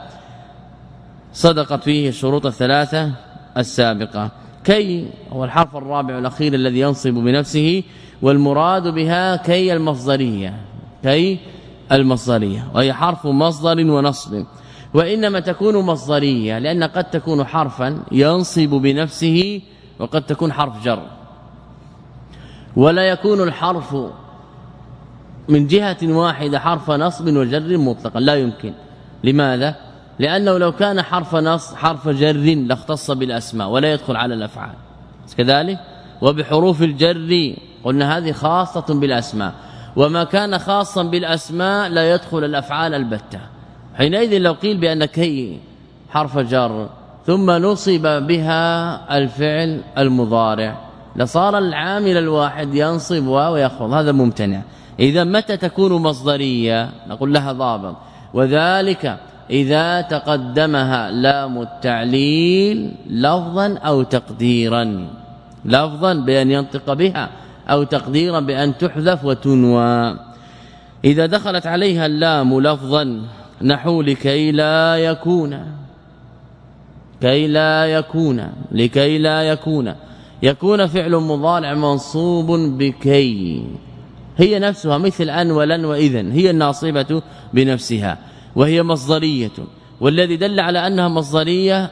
صدقت فيه الشروط الثلاثة السابقة. كي هو الحرف الرابع الأخير الذي ينصب بنفسه والمراد بها كي المصدرية كي المصدرية وهي حرف مصدر ونصب وإنما تكون مصدرية لأن قد تكون حرفا ينصب بنفسه وقد تكون حرف جر ولا يكون الحرف من جهة واحدة حرف نصب وجر مطلقا لا يمكن. لماذا؟ لأنه لو كان حرف نصب حرف جر لاختص بالأسماء ولا يدخل على الأفعال كذلك وبحروف الجر قلنا هذه خاصة بالأسماء وما كان خاصا بالأسماء لا يدخل الأفعال البتة. حينئذ لو قيل بأن كي حرف جر ثم نصب بها الفعل المضارع لصار العامل الواحد ينصب ويخفض هذا ممتنع. إذا متى تكون مصدرية نقول لها ضابط وذلك إذا تقدمها لام التعليل لفظا أو تقديرا لفظا بأن ينطق بها أو تقديرا بأن تحذف وتنوى. إذا دخلت عليها اللام لفظا نحو لكي لا يكون، كي لا يكون، لكي لا يكون، يكون فعل مضارع منصوب بكي، هي نفسها مثل أن ولن وإذن، هي الناصبة بنفسها وهي مصدرية، والذي دل على أنها مصدرية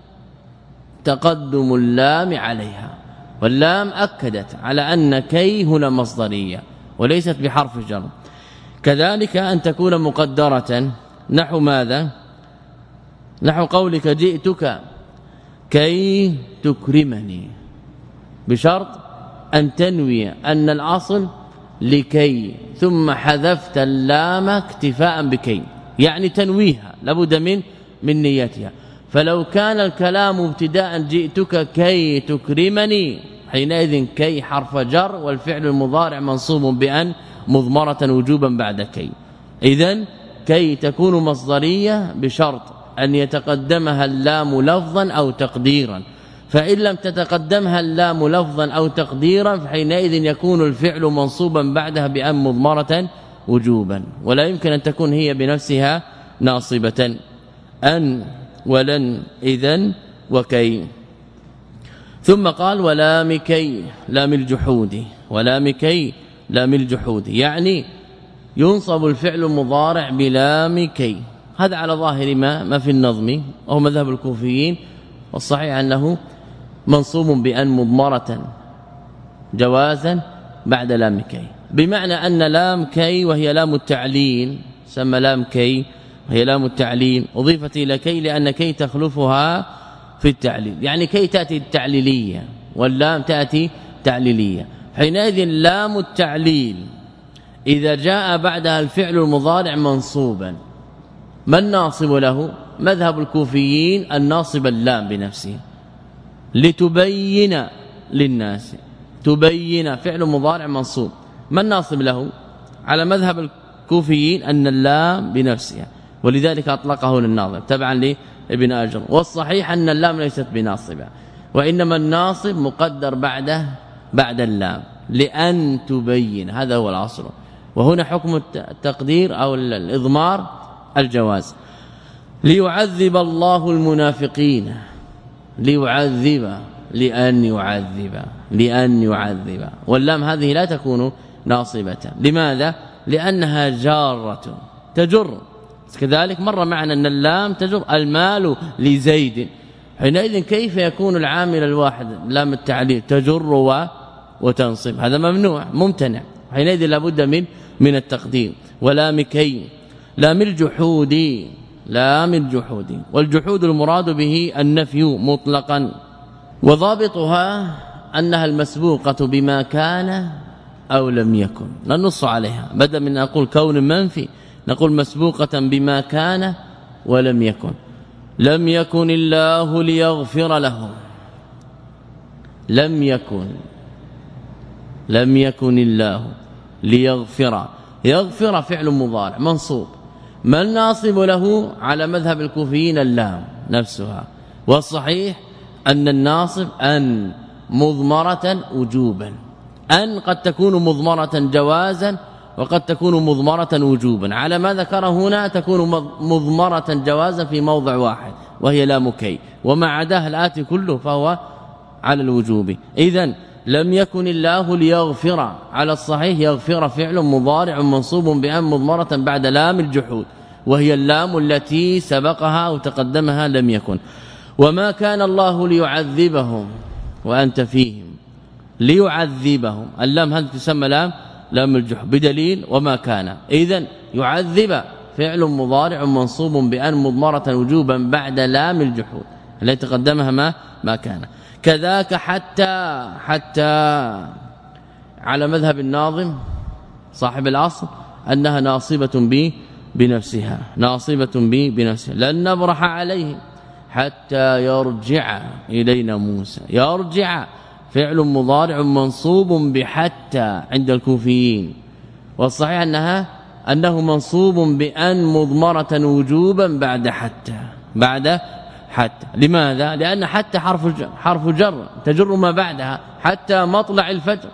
تقدم اللام عليها، واللام أكدت على أن كي هنا مصدرية وليست بحرف جر. كذلك أن تكون مقدرة نحو ماذا؟ نحو قولك جئتك كي تكرمني، بشرط أن تنوي أن الأصل لكي ثم حذفت اللام اكتفاء بكي، يعني تنويها لابد من من نيتها. فلو كان الكلام ابتداء جئتك كي تكرمني، حينئذ كي حرف جر والفعل المضارع منصوب بأن مضمرة وجوبا بعد كي. إذن كي تكون مصدرية بشرط أن يتقدمها اللام لفظا أو تقديرا، فإن لم تتقدمها اللام لفظا أو تقديرا فحينئذ يكون الفعل منصوبا بعدها بأن مضمرة وجوبا، ولا يمكن أن تكون هي بنفسها ناصبة. أن ولن إذن وكي. ثم قال ولام كي لام الجحود، ولام كي لام الجحود، يعني ينصب الفعل المضارع بلام كي. هذا على ظاهر ما ما في النظم وهو مذهب الكوفيين، والصحيح أنه منصوب بأن مضمرة جوازا بعد لام كي، بمعنى أن لام كي وهي لام التعليل، سمى لام كي وهي لام التعليل، أضيفت إلى كي لأن كي تخلفها في التعليل، يعني كي تأتي التعليلية واللام تأتي تعليلية. حينئذ لام التعليل إذا جاء بعدها الفعل المضارع منصوبا، ما الناصب له؟ مذهب الكوفيين الناصب اللام بنفسه، لتبين للناس، تبين فعل مضارع منصوب، ما الناصب له؟ على مذهب الكوفيين أن اللام بنفسها، ولذلك أطلقه للناظم تبعا لابن أجر. والصحيح أن اللام ليست بناصبة، وإنما الناصب مقدر بعده بعد اللام لأن تبين، هذا هو الأصل. وهنا حكم التقدير أو الإضمار الجواز. ليعذب الله المنافقين، ليعذب، لأن يعذب، لأن يعذب، واللام هذه لا تكون ناصبة. لماذا؟ لأنها جارة تجر، كذلك مر معنا أن اللام تجر المال لزيد، حينئذ كيف يكون العامل الواحد لام التعليل تجر وتنصب؟ هذا ممنوع ممتنع، حينئذ لابد من من التقدير. ولام كي لام الجحود، لام الجحود، والجحود المراد به النفي مطلقا، وضابطها أنها المسبوقة بما كان أو لم يكن، لا نص عليها، بدل من أقول كون منفي نقول مسبوقة بما كان ولم يكن. لم يكن الله ليغفر لهم، لم يكن، لم يكن الله ليغفر، يغفر فعل مضارع منصوب، ما الناصب له؟ على مذهب الكوفيين اللام نفسها، والصحيح أن الناصب أن مضمرة وجوبا، أن قد تكون مضمرة جوازا وقد تكون مضمرة وجوبا، على ما ذكر هنا تكون مضمرة جوازا في موضع واحد وهي لام كي، وما عداه الآتي كله فهو على الوجوب. إذن لم يكن الله ليغفر، على الصحيح يغفر فعل مضارع منصوب بأن مضمرة بعد لام الجحود، وهي اللام التي سبقها وتقدمها لم يكن. وما كان الله ليعذبهم وأنت فيهم، ليعذبهم، اللام هل تسمى لام لام الجحود بدليل وما كان. إذن يعذب فعل مضارع منصوب بأن مضمرة وجوبا بعد لام الجحود التي تقدمها ما ما كان. كذاك حتى، حتى على مذهب الناظم صاحب الأصل أنها ناصبة ب بنفسها، ناصبة ب بنفسها. لن نبرح عليه حتى يرجع إلينا موسى، يرجع فعل مضارع منصوب بحتى عند الكوفيين، والصحيح أنها أنه منصوب بأن مضمرة وجوبا بعد حتى، بعد حتى. لماذا؟ لأن حتى حرف جر، حرف جر تجر ما بعدها، حتى مطلع الفجر،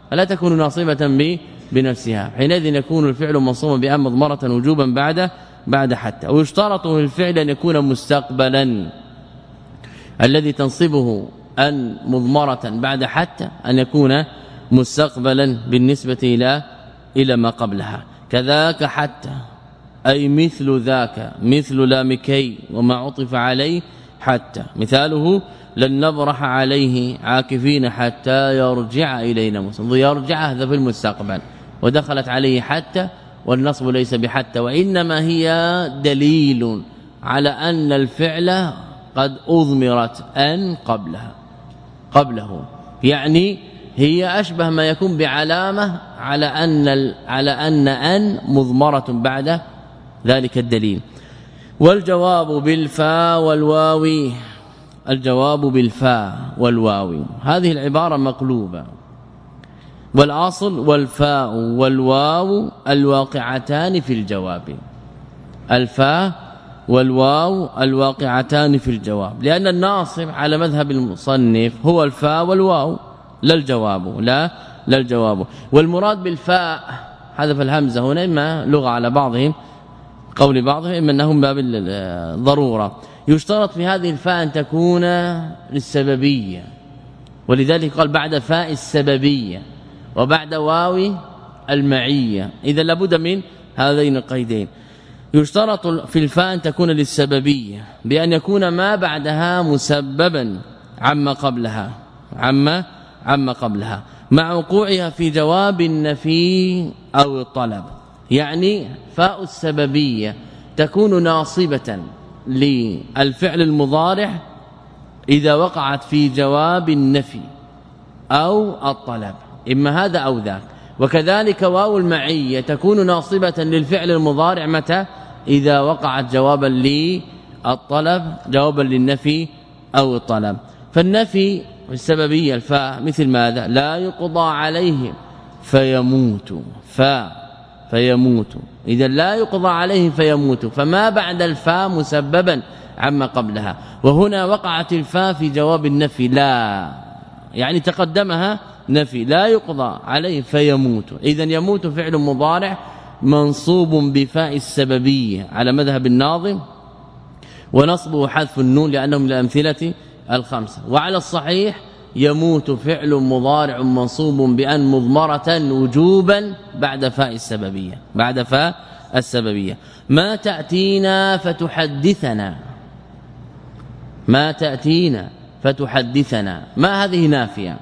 فلا تكون ناصبة بنفسها، حينئذ يكون الفعل منصوبا بأن مضمرة وجوبا بعد بعد حتى. ويشترط في الفعل أن يكون مستقبلا، الذي تنصبه أن مضمرة بعد حتى أن يكون مستقبلا بالنسبة إلى إلى ما قبلها. كذاك حتى أي مثل ذاك، مثل لامكي وما عطف عليه حتى. مثاله لن نبرح عليه عاكفين حتى يرجع إلينا موسى. يرجع هذا في المستقبل، ودخلت عليه حتى، والنصب ليس بحتى، وإنما هي دليل على أن الفعل قد أضمرت أن قبلها قبله، يعني هي أشبه ما يكون بعلامة على أن على أن أن مضمرة بعد ذلك الدليل. والجواب بالفاء والواو، الجواب بالفاء والواو، هذه العبارة مقلوبة، والاصل والفاء والواو الواقعتان في الجواب، الفاء والواو الواقعتان في الجواب، لأن الناصب على مذهب المصنف هو الفاء والواو لا الجواب، لا لا الجواب. والمراد بالفاء حذف الهمزه هنا اما لغه على بعضهم قول بعضهم، اما انهم باب الضروره. يشترط في هذه الفاء ان تكون للسببيه، ولذلك قال بعد فاء السببيه وبعد واو المعيه، اذا لابد من هذين القيدين. يشترط في الفاء ان تكون للسببيه بأن يكون ما بعدها مسببا عما قبلها عما عما قبلها مع وقوعها في جواب النفي أو الطلب. يعني فاء السببيه تكون ناصبة للفعل المضارع إذا وقعت في جواب النفي أو الطلب، إما هذا أو ذاك. وكذلك واو المعية تكون ناصبة للفعل المضارع متى؟ إذا وقعت جوابا للطلب، جوابا للنفي أو الطلب. فالنفي السببية الفاء مثل ماذا؟ لا يقضى عليه فيموت، فاء فيموت، إذا لا يقضى عليه فيموت، فما بعد الفاء مسببا عما قبلها. وهنا وقعت الفاء في جواب النفي لا، يعني تقدمها نفي، لا يقضى عليه فيموت، إذا يموت فعل مضارع منصوب بفاء السببية على مذهب الناظم، ونصبه حذف النون لأنه من الأمثلة الخمسة. وعلى الصحيح يموت فعل مضارع منصوب بأن مضمرة وجوبا بعد فاء السببية بعد فاء السببية. ما تأتينا فتحدثنا، ما تأتينا فتحدثنا، ما هذه نافية،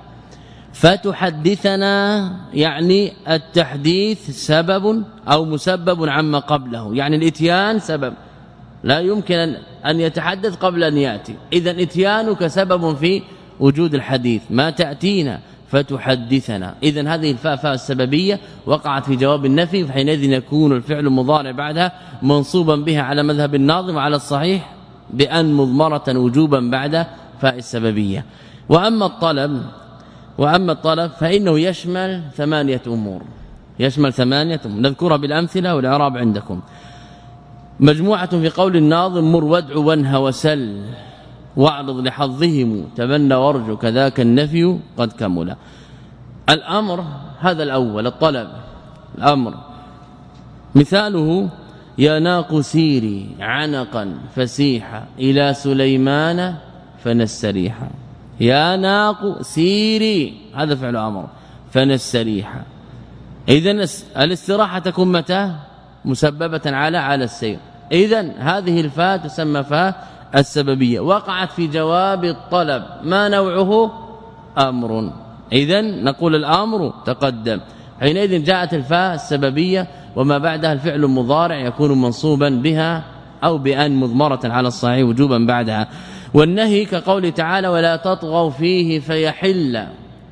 فتحدثنا يعني التحديث سبب أو مسبب عما قبله، يعني الاتيان سبب، لا يمكن أن يتحدث قبل أن يأتي، إذن اتيانك سبب في وجود الحديث. ما تأتينا فتحدثنا، إذن هذه الفاء فاء السببية وقعت في جواب النفي، فحينئذ يكون الفعل المضارع بعدها منصوبا بها على مذهب الناظم على الصحيح بأن مضمرة وجوبا بعد فاء السببية. وأما الطلب وأما الطلب فإنه يشمل ثمانية أمور، يشمل ثمانية أمور نذكرها بالأمثلة والإعراب عندكم. مجموعة في قول الناظم مر وادع وانهى وسل واعرض لحظهم تبنى وارجو كذاك النفي قد كمل. الأمر هذا الأول الطلب، الأمر مثاله يا ناق سيري عنقا فسيحا إلى سليمان فنستريحا، يا ناق سيري هذا فعل أمر فنستريحا، إذن الاستراحة تكون متى؟ مسببة على على السير، إذن هذه الفاء تسمى فاء السببية وقعت في جواب الطلب، ما نوعه؟ أمر، إذن نقول الأمر تقدم، حينئذ جاءت الفاء السببية وما بعدها الفعل المضارع يكون منصوبا بها أو بأن مضمرة على الصحيح وجوبا بعدها. والنهي كقول تعالى ولا تطغوا فيه فيحل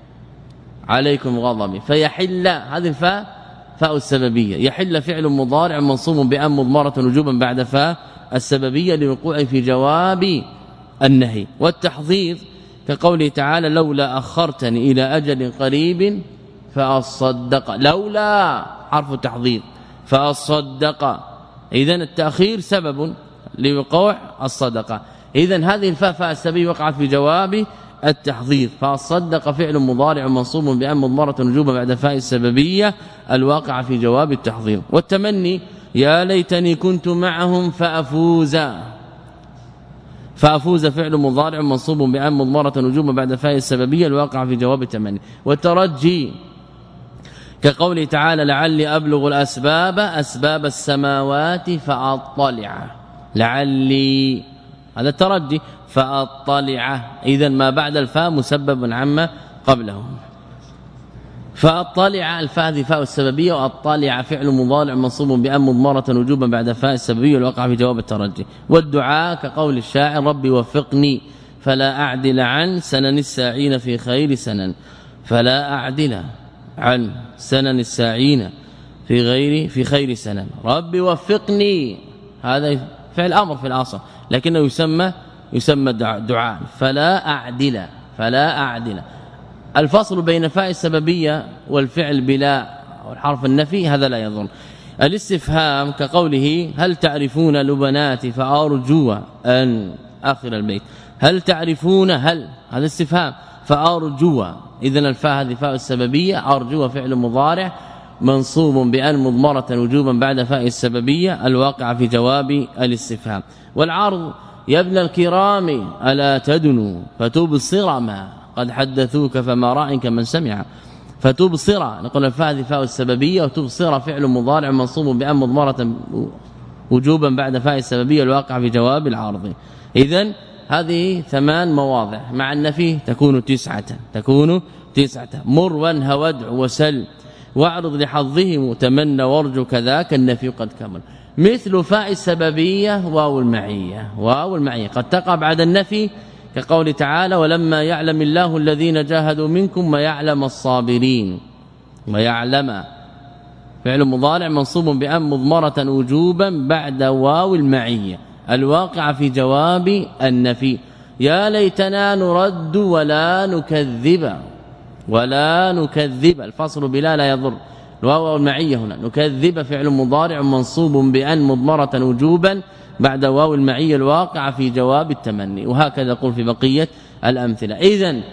عليكم غضبي، فيحل هذه الفاء فاء السببية، يحل فعل مضارع منصوب بأن مضمرة وجوبا بعد فاء السببية لوقوع في جواب النهي. والتحضير كقوله تعالى لولا أخرتني إلى أجل قريب فأصدق، لولا حرف التحضير فأصدق، إذن التأخير سبب لوقوع الصدقة، إذن هذه الفاء فاء السببية وقعت في جواب التحضير. فصدق فعل مضارع منصوب بأن مضمرة وجوبا بعد فاء السببية الواقع في جواب التحضير. والتمني يا ليتني كنت معهم فأفوز فأفوز فعل مضارع منصوب بأن مضمرة وجوبا بعد فاء السببية الواقع في جواب التمني. والترجي كقوله تعالى لعلي أبلغ الأسباب أسباب السماوات فأطلع لعلي هذا الترجي فأطلع إذا ما بعد الفاء مسبب عما قبله. فأطلع الفاء هذه فاء السببية وأطلع فعل مضارع منصوب بأن مضمرة وجوبا بعد فاء السببية الواقع في جواب الترجي. والدعاء كقول الشاعر ربي وفقني فلا أعدل عن سنن الساعين في خير سنن فلا أعدل عن سنن الساعين في غير في خير سنن ربي وفقني هذا فعل امر في الاصل لكنه يسمى يسمى دعاء فلا اعدل فلا اعدل. الفصل بين فاء السببيه والفعل بلا والحرف النفي هذا لا يضر. الاستفهام كقوله هل تعرفون لبنات فارجو ان اخر البيت هل تعرفون هل هذا استفهام فارجو اذن الفاء هذه فاء السببيه ارجو فعل مضارع منصوب بأن مضمرة وجوبا بعد فاء السببية الواقع في جواب الاستفهام. والعرض يا ابن الكرام ألا تدنوا فتبصر ما قد حدثوك فما راعك من سمع فتبصر نقول الفاء هذه فاء السببية وتبصر فعل مضارع منصوب بأن مضمرة وجوبا بعد فاء السببية الواقع في جواب العرض. إذن هذه ثمان مواضع مع النفي تكون تسعة تكون تسعة مر وانهى وادع وسل واعرض لحظهم تمنى وارجو كذاك النفي قد كمل. مثل فاء السببيه واو المعيه واو المعيه قد تقع بعد النفي كقول تعالى ولما يعلم الله الذين جاهدوا منكم ويعلم الصابرين ويعلم فعل مضارع منصوب بأن مضمرة وجوبا بعد واو المعيه الواقع في جواب النفي. يا ليتنا نرد ولا نكذب ولا نكذب الفصل بلا لا يضر الواو المعيه هنا نكذب فعل مضارع منصوب بأن مضمرة وجوبا بعد واو المعيه الواقع في جواب التمني. وهكذا يقول في بقية الأمثلة. إذن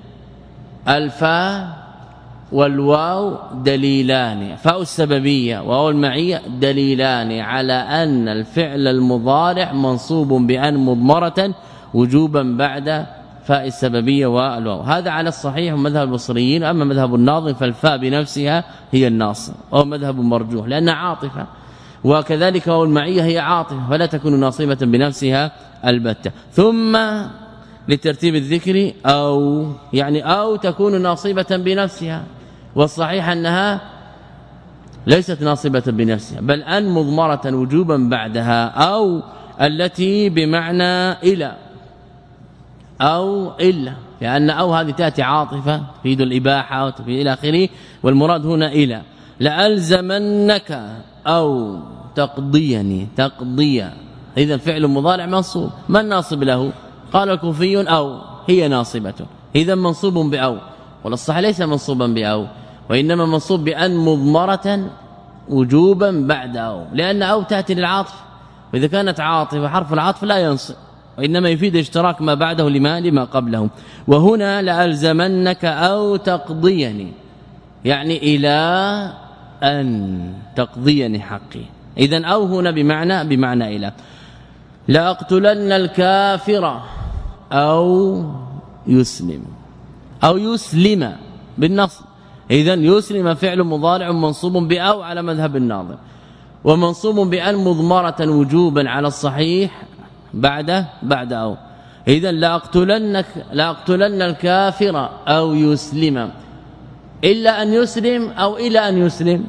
الفاء والواو دليلان فاء السببية واو المعيه دليلان على أن الفعل المضارع منصوب بأن مضمرة وجوبا بعد فاء السببيه والواو. هذا على الصحيح مذهب البصريين. اما مذهب الناظم فالفاء بنفسها هي الناصب او مذهب مرجوح لانها عاطفه وكذلك واو المعيه هي عاطفه فلا تكون ناصبه بنفسها البتة. ثم لترتيب الذكر او يعني او تكون ناصبه بنفسها والصحيح انها ليست ناصبه بنفسها بل ان مضمره وجوبا بعدها او التي بمعنى الى أو إلا لأن أو هذه تأتي عاطفة تفيد الإباحة وتفيد إلى آخره والمراد هنا إلى. لألزمنك أو تقضيني تقضي إذا الفعل مضارع منصوب ما الناصب له قال الكوفي أو هي ناصبة إذا منصوب بأو والصح ليس منصوبا بأو وإنما منصوب بأن مضمرة وجوبا بعد أو لأن أو تأتي للعاطف وإذا كانت عاطفة حرف العطف لا ينصب وإنما يفيد اشتراك ما بعده لما لما قبله. وهنا لألزمنك أو تقضيني يعني إلى أن تقضيني حقي إذن أو هنا بمعنى بمعنى إلى. لأقتلن الكافر أو يسلم أو يسلم بالنصب إذن يسلم فعل مضارع منصوب بأو على مذهب الناظم ومنصوب بأن مضمرة وجوبا على الصحيح بعد بعد أو إذا لا أقتلنك لا أقتلن الكافر أو يسلم إلا أن يسلم أو إلى أن يسلم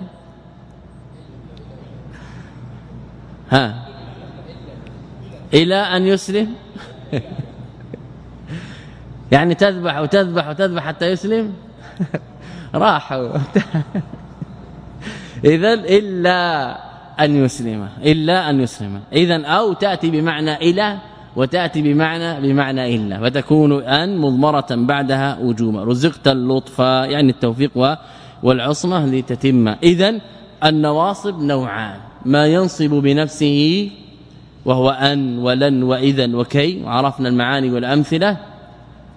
ها إلى أن يسلم يعني تذبح وتذبح وتذبح حتى يسلم راحوا إذا إلا أن يسلم إلا أن يسلم إذن أو تأتي بمعنى إلى وتأتي بمعنى بمعنى إلا فتكون أن مضمرة بعدها وجوما. رزقت اللطف يعني التوفيق والعصمة لتتم. إذن النواصب نوعان ما ينصب بنفسه وهو أن ولن وإذن وكي وعرفنا المعاني والأمثلة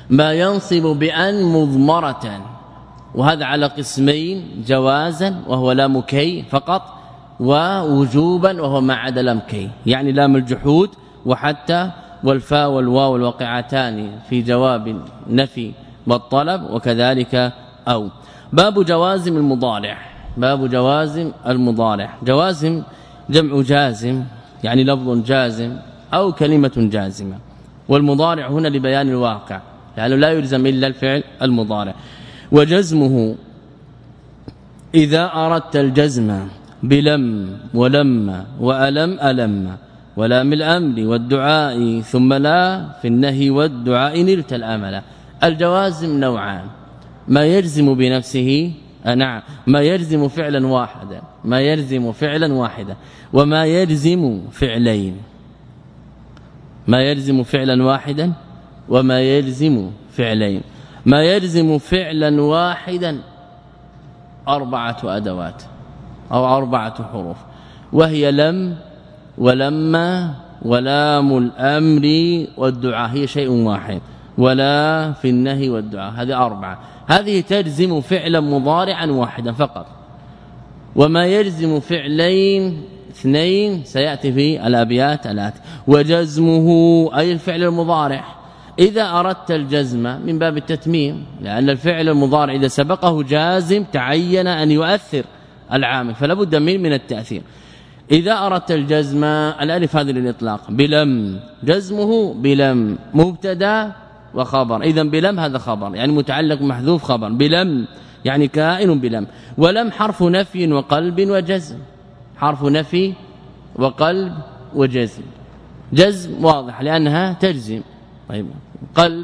ما ينصب بأن مضمرة، وهذا على قسمين: جوازا وهو لام كي فقط، ووجوبا وهو ما عدا لام كي، يعني لام الجحود وحتى والفاء والواو الواقعتان في جواب نفي والطلب، وكذلك أو. باب جوازم المضارع. باب جوازم المضارع. جوازم جمع جازم، يعني لفظ جازم أو كلمة جازمة، والمضارع هنا لبيان الواقع لأنه لا يلزم إلا الفعل المضارع. وجزمه إذا أردت الجزم بلم ولم وألم ألم ولام الأمر والدعاء ثم لا في النهي والدعاء نلت الأمل. الجوازم نوعان: ما يجزم بنفسه، نعم، ما يجزم فعلا واحدا، ما يجزم فعلا واحدا، وما يجزم فعلين. ما يجزم فعلا واحدا وما يجزم فعلين. ما يجزم فعلا واحدا أربعة أدوات أو أربعة حروف، وهي لم ولما ولام الأمر والدعاء، هي شيء واحد، ولا في النهي والدعاء، هذه أربعة. هذه تجزم فعلا مضارعا واحدا فقط. وما يجزم فعلين اثنين سيأتي في الأبيات الآتية. وجزمه أي الفعل المضارع إذا أردت الجزم من باب التتميم، لأن الفعل المضارع إذا سبقه جازم تعين أن يؤثر العامل، فلا بد من من التأثير. إذا أردت الجزم، الألف هذه للإطلاق، بلم جزمه بلم مبتدا وخبر، إذا بلم هذا خبر يعني متعلق محذوف خبر، بلم يعني كائن بلم. ولم حرف نفي وقلب وجزم، حرف نفي وقلب وجزم. جزم واضح لأنها تجزم. طيب قلب،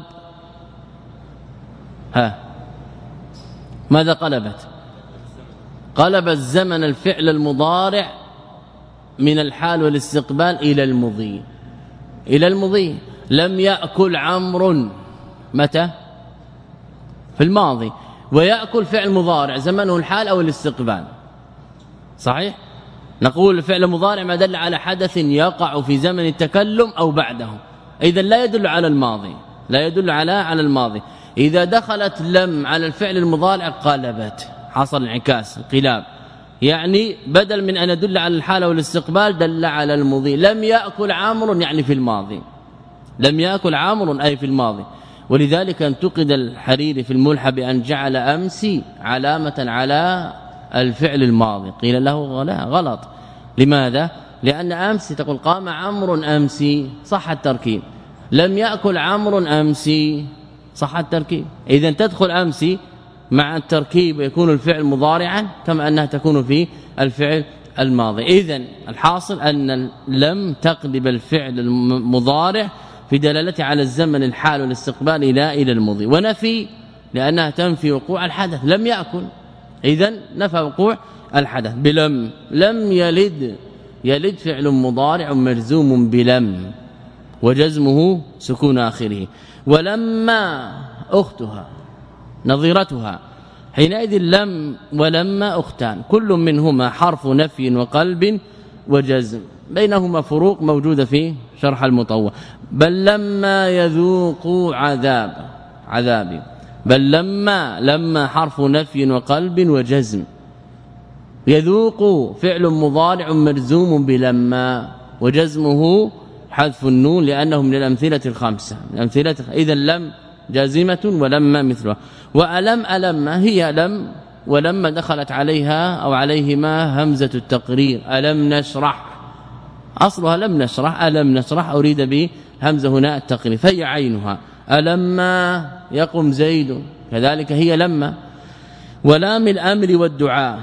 ها ماذا قلبت؟ قلب الزمن الفعل المضارع من الحال والاستقبال إلى المضي، إلى المضي. لم يأكل عمرو متى؟ في الماضي، ويأكل فعل مضارع زمنه الحال أو الاستقبال، صحيح؟ نقول الفعل مضارع ما دل على حدث يقع في زمن التكلم أو بعده، إذا لا يدل على الماضي، لا يدل على على الماضي. إذا دخلت لم على الفعل المضارع قلبت، حصل انعكاس انقلاب، يعني بدل من أن يدل على الحالة والاستقبال دل على الماضي. لم يأكل عمرو يعني في الماضي، لم يأكل عمرو أي في الماضي. ولذلك انتقد الحريري في الملحة بأن جعل أمسي علامة على الفعل الماضي، قيل له لا غلط. لماذا؟ لأن أمسي تقول قام عمرو أمسي صح التركيب، لم يأكل عمرو أمسي صح التركيب. إذا تدخل أمسي مع التركيب يكون الفعل مضارعا كما أنها تكون في الفعل الماضي. إذن الحاصل أن لم تقلب الفعل المضارع في دلالته على الزمن الحال والاستقبال إلى إلى الماضي. ونفي لأنها تنفي وقوع الحدث، لم يأكل إذن نفى وقوع الحدث. بلم لم يلد، يلد فعل مضارع مجزوم بلم وجزمه سكون آخره. ولما أختها نظيرتها، حينئذ لم ولما أختان كل منهما حرف نفي وقلب وجزم، بينهما فروق موجودة في شرح المطوع. بل لما يذوقوا عذاب عذابي، بل لما لما حرف نفي وقلب وجزم. يذوق فعل مضارع مرزوم بلما وجزمه حذف النون لأنه من الأمثلة الخمسة، من الأمثلة إذا لم جازمة ولما مثلها. وألم ألم هي لم ولما دخلت عليها أو عليهما همزة التقرير، ألم نشرح أصلها لم نشرح، ألم نشرح أريد به همزة هنا التقرير فهي عينها. ألما يقم زيد كذلك هي لما. ولام الأمر والدعاء،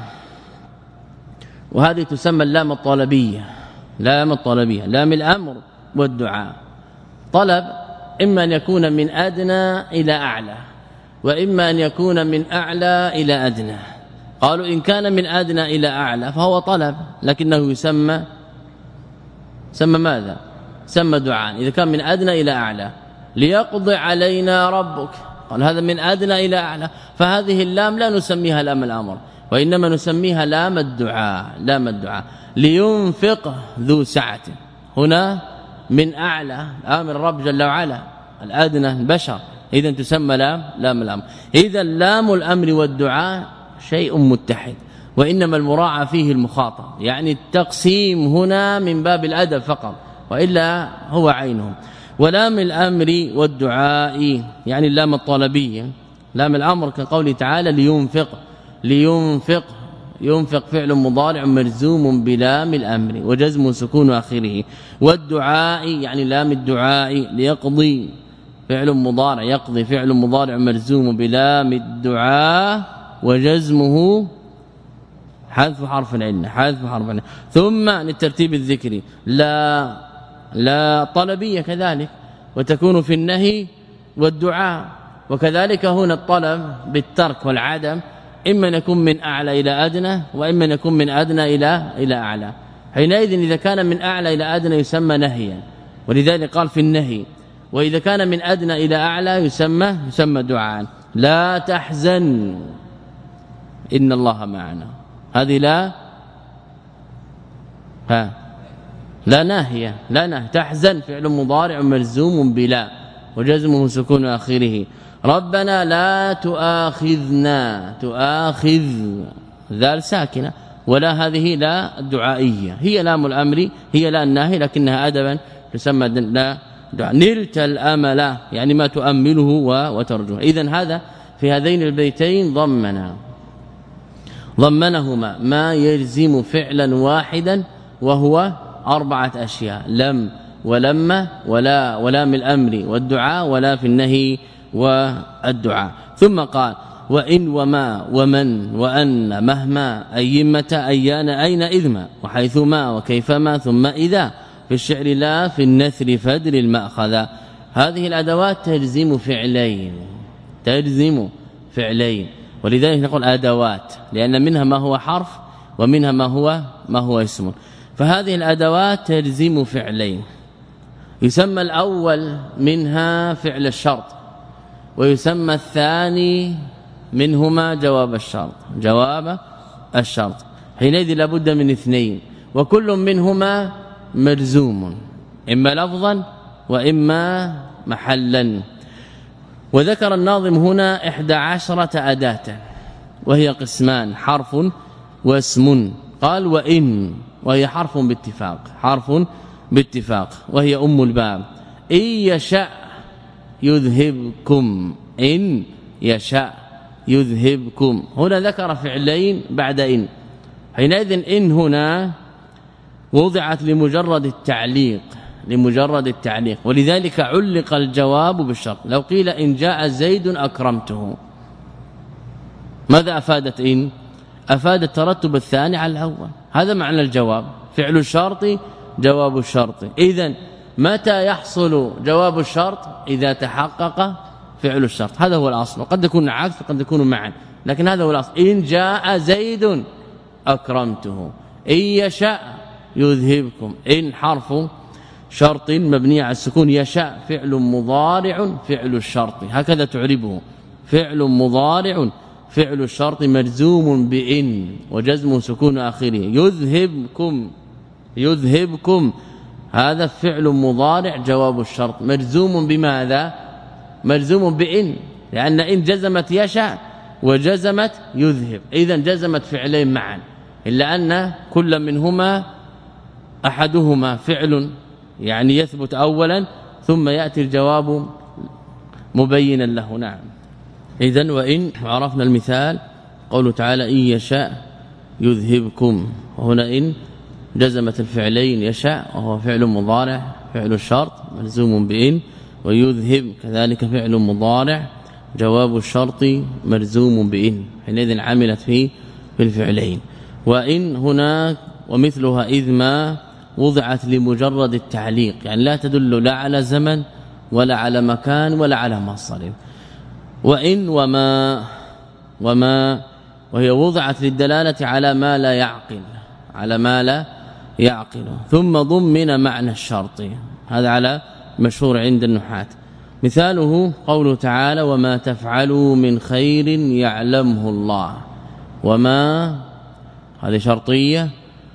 وهذه تسمى اللام الطلبية، لام الطلبية، لام الأمر والدعاء. طلب إما أن يكون من أدنى إلى أعلى، وإما أن يكون من أعلى إلى أدنى. قالوا إن كان من أدنى إلى أعلى فهو طلب، لكنه يسمى سمى ماذا؟ سمى دعاء. إذا كان من أدنى إلى أعلى، ليقضي علينا ربك، قال هذا من أدنى إلى أعلى، فهذه اللام لا نسميها لام الأمر وإنما نسميها لام الدعاء، لام الدعاء. لينفق ذو سعة، هنا من أعلى آمر الرب جل وعلا، الأدنى البشر، اذا تسمى لام لام الامر. اذا لام الامر والدعاء شيء متحد، وانما المراعى فيه المخاطب، يعني التقسيم هنا من باب الادب فقط والا هو عينه. ولام الامر والدعاء يعني اللام الطلبيه، لام الامر كقوله تعالى لينفق، لينفق ينفق فعل مضارع مرزوم بلام الامر وجزم سكون اخره. والدعاء يعني لام الدعاء ليقضي فعل مضارع، يقضي فعل مضارع مرزوم بلام الدعاء وجزمه حذف حرف العله، حذف حرف العله. ثم للترتيب الذكري لا لا طلبيه كذلك، وتكون في النهي والدعاء، وكذلك هنا الطلب بالترك والعدم اما يكون من اعلى الى ادنى واما يكون من ادنى الى الى اعلى. حينئذ اذا كان من اعلى الى ادنى يسمى نهيا، ولذلك قال في النهي، واذا كان من ادنى الى اعلى يسمى يسمى دعاء. لا تحزن ان الله معنا، هذه لا ها لا ناهيه، لا ناهيه. تحزن فعل مضارع مرزوم بلا وجزمه سكون اخره. ربنا لا تؤاخذنا، تؤاخذ ذال ساكنه، ولا هذه لا الدعائيه، هي لام الامر، هي لا الناهي لكنها ادبا تسمى لا دعاء. نلت الامل يعني ما تؤمله وترجوه. اذا هذا في هذين البيتين ضمنا ضمنهما ما يلزم فعلا واحدا وهو أربعة أشياء: لم ولما ولا ولام الأمر والدعاء ولا في النهي والدعاء. ثم قال وإن وما ومن وأن مهما أي متى أيان أين إذما وحيثما وكيفما ثم إذا في الشعر لا في النثر فدر المأخذ. هذه الأدوات تلزم فعلين، تلزم فعلين، ولذلك نقول أدوات لأن منها ما هو حرف ومنها ما هو ما هو اسم. فهذه الأدوات تلزم فعلين، يسمى الأول منها فعل الشرط، ويسمى الثاني منهما جواب الشرط، جواب الشرط. حينئذ لابد من اثنين، وكل منهما ملزوم إما لفظا وإما محلا. وذكر الناظم هنا إحدى عشرة أداة وهي قسمان: حرف واسم. قال وإن، وهي حرف باتفاق، حرف باتفاق وهي أم الباب. إن يشاء يذهبكم، إن يشاء يذهبكم. هنا ذكر فعلين بعد إن، حينئذ إن هنا وضعت لمجرد التعليق، لمجرد التعليق، ولذلك علق الجواب بالشرط. لو قيل إن جاء زيد أكرمته، ماذا أفادت إن؟ أفاد الترتب الثاني على الأول، هذا معنى الجواب، فعل الشرط جواب الشرط. إذن متى يحصل جواب الشرط؟ إذا تحقق فعل الشرط، هذا هو الأصل. وقد يكون عكس وقد يكون معا، لكن هذا هو الأصل. إن جاء زيد أكرمته، إن يشاء يذهبكم. إن حرف شرط مبني على السكون، يشاء فعل مضارع فعل الشرط، هكذا تعربه، فعل مضارع فعل الشرط مجزوم بإن وجزم سكون آخره. يذهبكم، يذهبكم هذا فعل مضارع جواب الشرط مجزوم بماذا؟ مجزوم بإن، لأن إن جزمت يشاء وجزمت يذهب، إذا جزمت فعلين معا، إلا أن كل منهما أحدهما فعل يعني يثبت أولا ثم يأتي الجواب مبينا له. نعم. إذن وإن عرفنا المثال، قوله تعالى إن يشاء يذهبكم، وهنا إن جزمت الفعلين يشاء وهو فعل مضارع فعل الشرط ملزوم بإن، ويذهب كذلك فعل مضارع جواب الشرط ملزوم بإن، حينئذ عملت فيه في الفعلين. وإن هناك ومثلها إذ ما وضعت لمجرد التعليق، يعني لا تدل لا على زمن ولا على مكان ولا على مصدر. وإن وما وما وهي وضعت للدلالة على ما لا يعقل، على ما لا يعقل. ثم ضمن معنى الشرط، هذا على مشهور عند النحاة. مثاله قوله تعالى وما تفعلوا من خير يعلمه الله. وما هذه شرطية،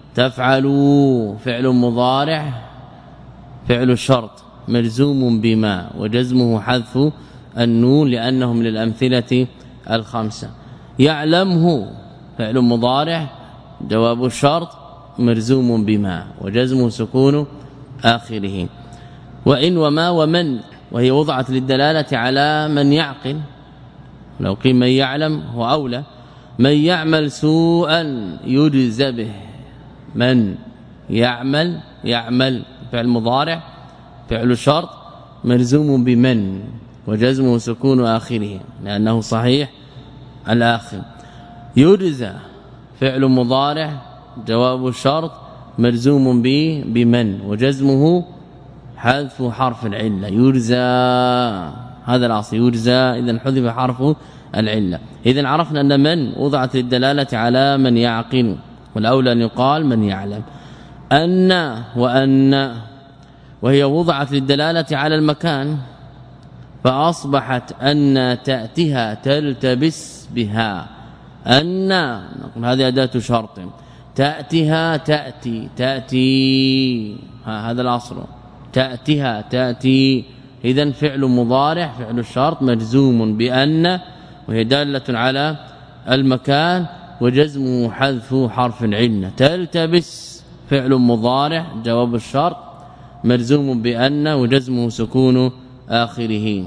تفعلوا فعل مضارع فعل الشرط ملزوم بما وجزمه حذف النون لأنه من الأمثلة الخمسة. يعلمه فعل مضارع جواب الشرط مرزوم بما وجزمه سكون آخره. وإن وما ومن وهي وضعت للدلالة على من يعقل، لو قيل من يعلم هو أولى. من يعمل سوءا يجز به، من يعمل يعمل فعل مضارع فعل شرط مرزوم بمن وجزمه سكون آخره لأنه صحيح الآخر. يجزى فعل مضارع جواب الشرط مرزوم به بمن وجزمه حذف حرف العله. يجزى هذا الاصل يجزى، اذا حذف حرف العله. اذا عرفنا ان من وضعت للدلاله على من يعقل، والاولى ان يقال من يعلم. ان وان وهي وضعت للدلاله على المكان، فاصبحت ان تاتيها تلتبس بها. ان نقول هذه اداه شرط، تاتيها تاتي تاتي هذا الاصل، تاتيها تاتي. اذا فعل مضارع فعل الشرط مجزوم بان وهي داله على المكان وجزمه حذف حرف العله. تلتبس فعل مضارع جواب الشرط مجزوم بان وجزمه سكون آخره.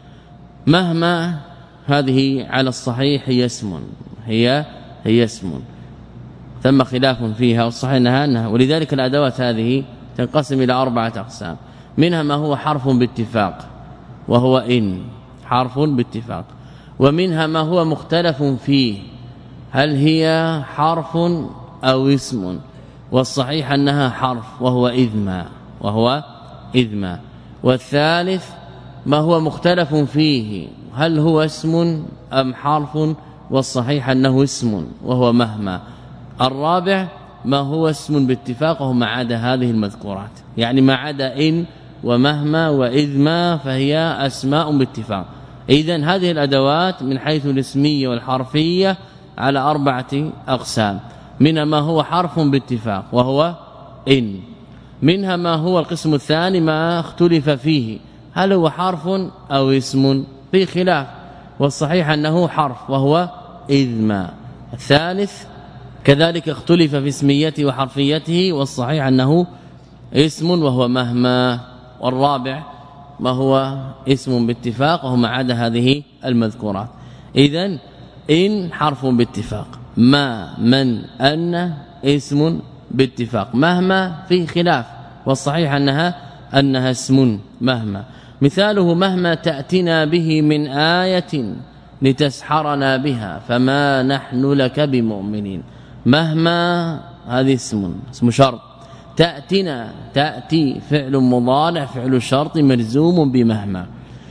مهما هذه على الصحيح هي اسم، هي هي اسم، ثم خلاف فيها والصحيح انها، ولذلك الادوات هذه تنقسم إلى أربعة أقسام. منها ما هو حرف باتفاق وهو إن حرف باتفاق، ومنها ما هو مختلف فيه هل هي حرف أو اسم، والصحيح أنها حرف وهو إذما وهو إذما. والثالث ما هو مختلف فيه هل هو اسم أم حرف، والصحيح أنه اسم وهو مهما. الرابع ما هو اسم باتفاق وهو ما عدا هذه المذكورات، يعني ما عدا إن ومهما وإذما فهي أسماء باتفاق. إذن هذه الأدوات من حيث الاسمية والحرفية على أربعة أقسام. منها ما هو حرف باتفاق وهو إن، منها ما هو القسم الثاني ما اختلف فيه هل هو حرف أو اسم في خلاف، والصحيح أنه حرف وهو إذما. الثالث كذلك اختلف في اسميته وحرفيته، والصحيح أنه اسم وهو مهما. والرابع ما هو اسم باتفاق وهو ما عدا هذه المذكورات. إذن إن حرف باتفاق، ما من أن اسم باتفاق، مهما في خلاف، والصحيح أنها أنها اسم مهما. مثاله مهما تأتنا به من آية لتسحرنا بها فما نحن لك بمؤمنين. مهما هذه اسم اسم شرط، تأتنا تأتي فعل مضارع فعل شرط مرزوم بمهما.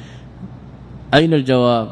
أين الجواب؟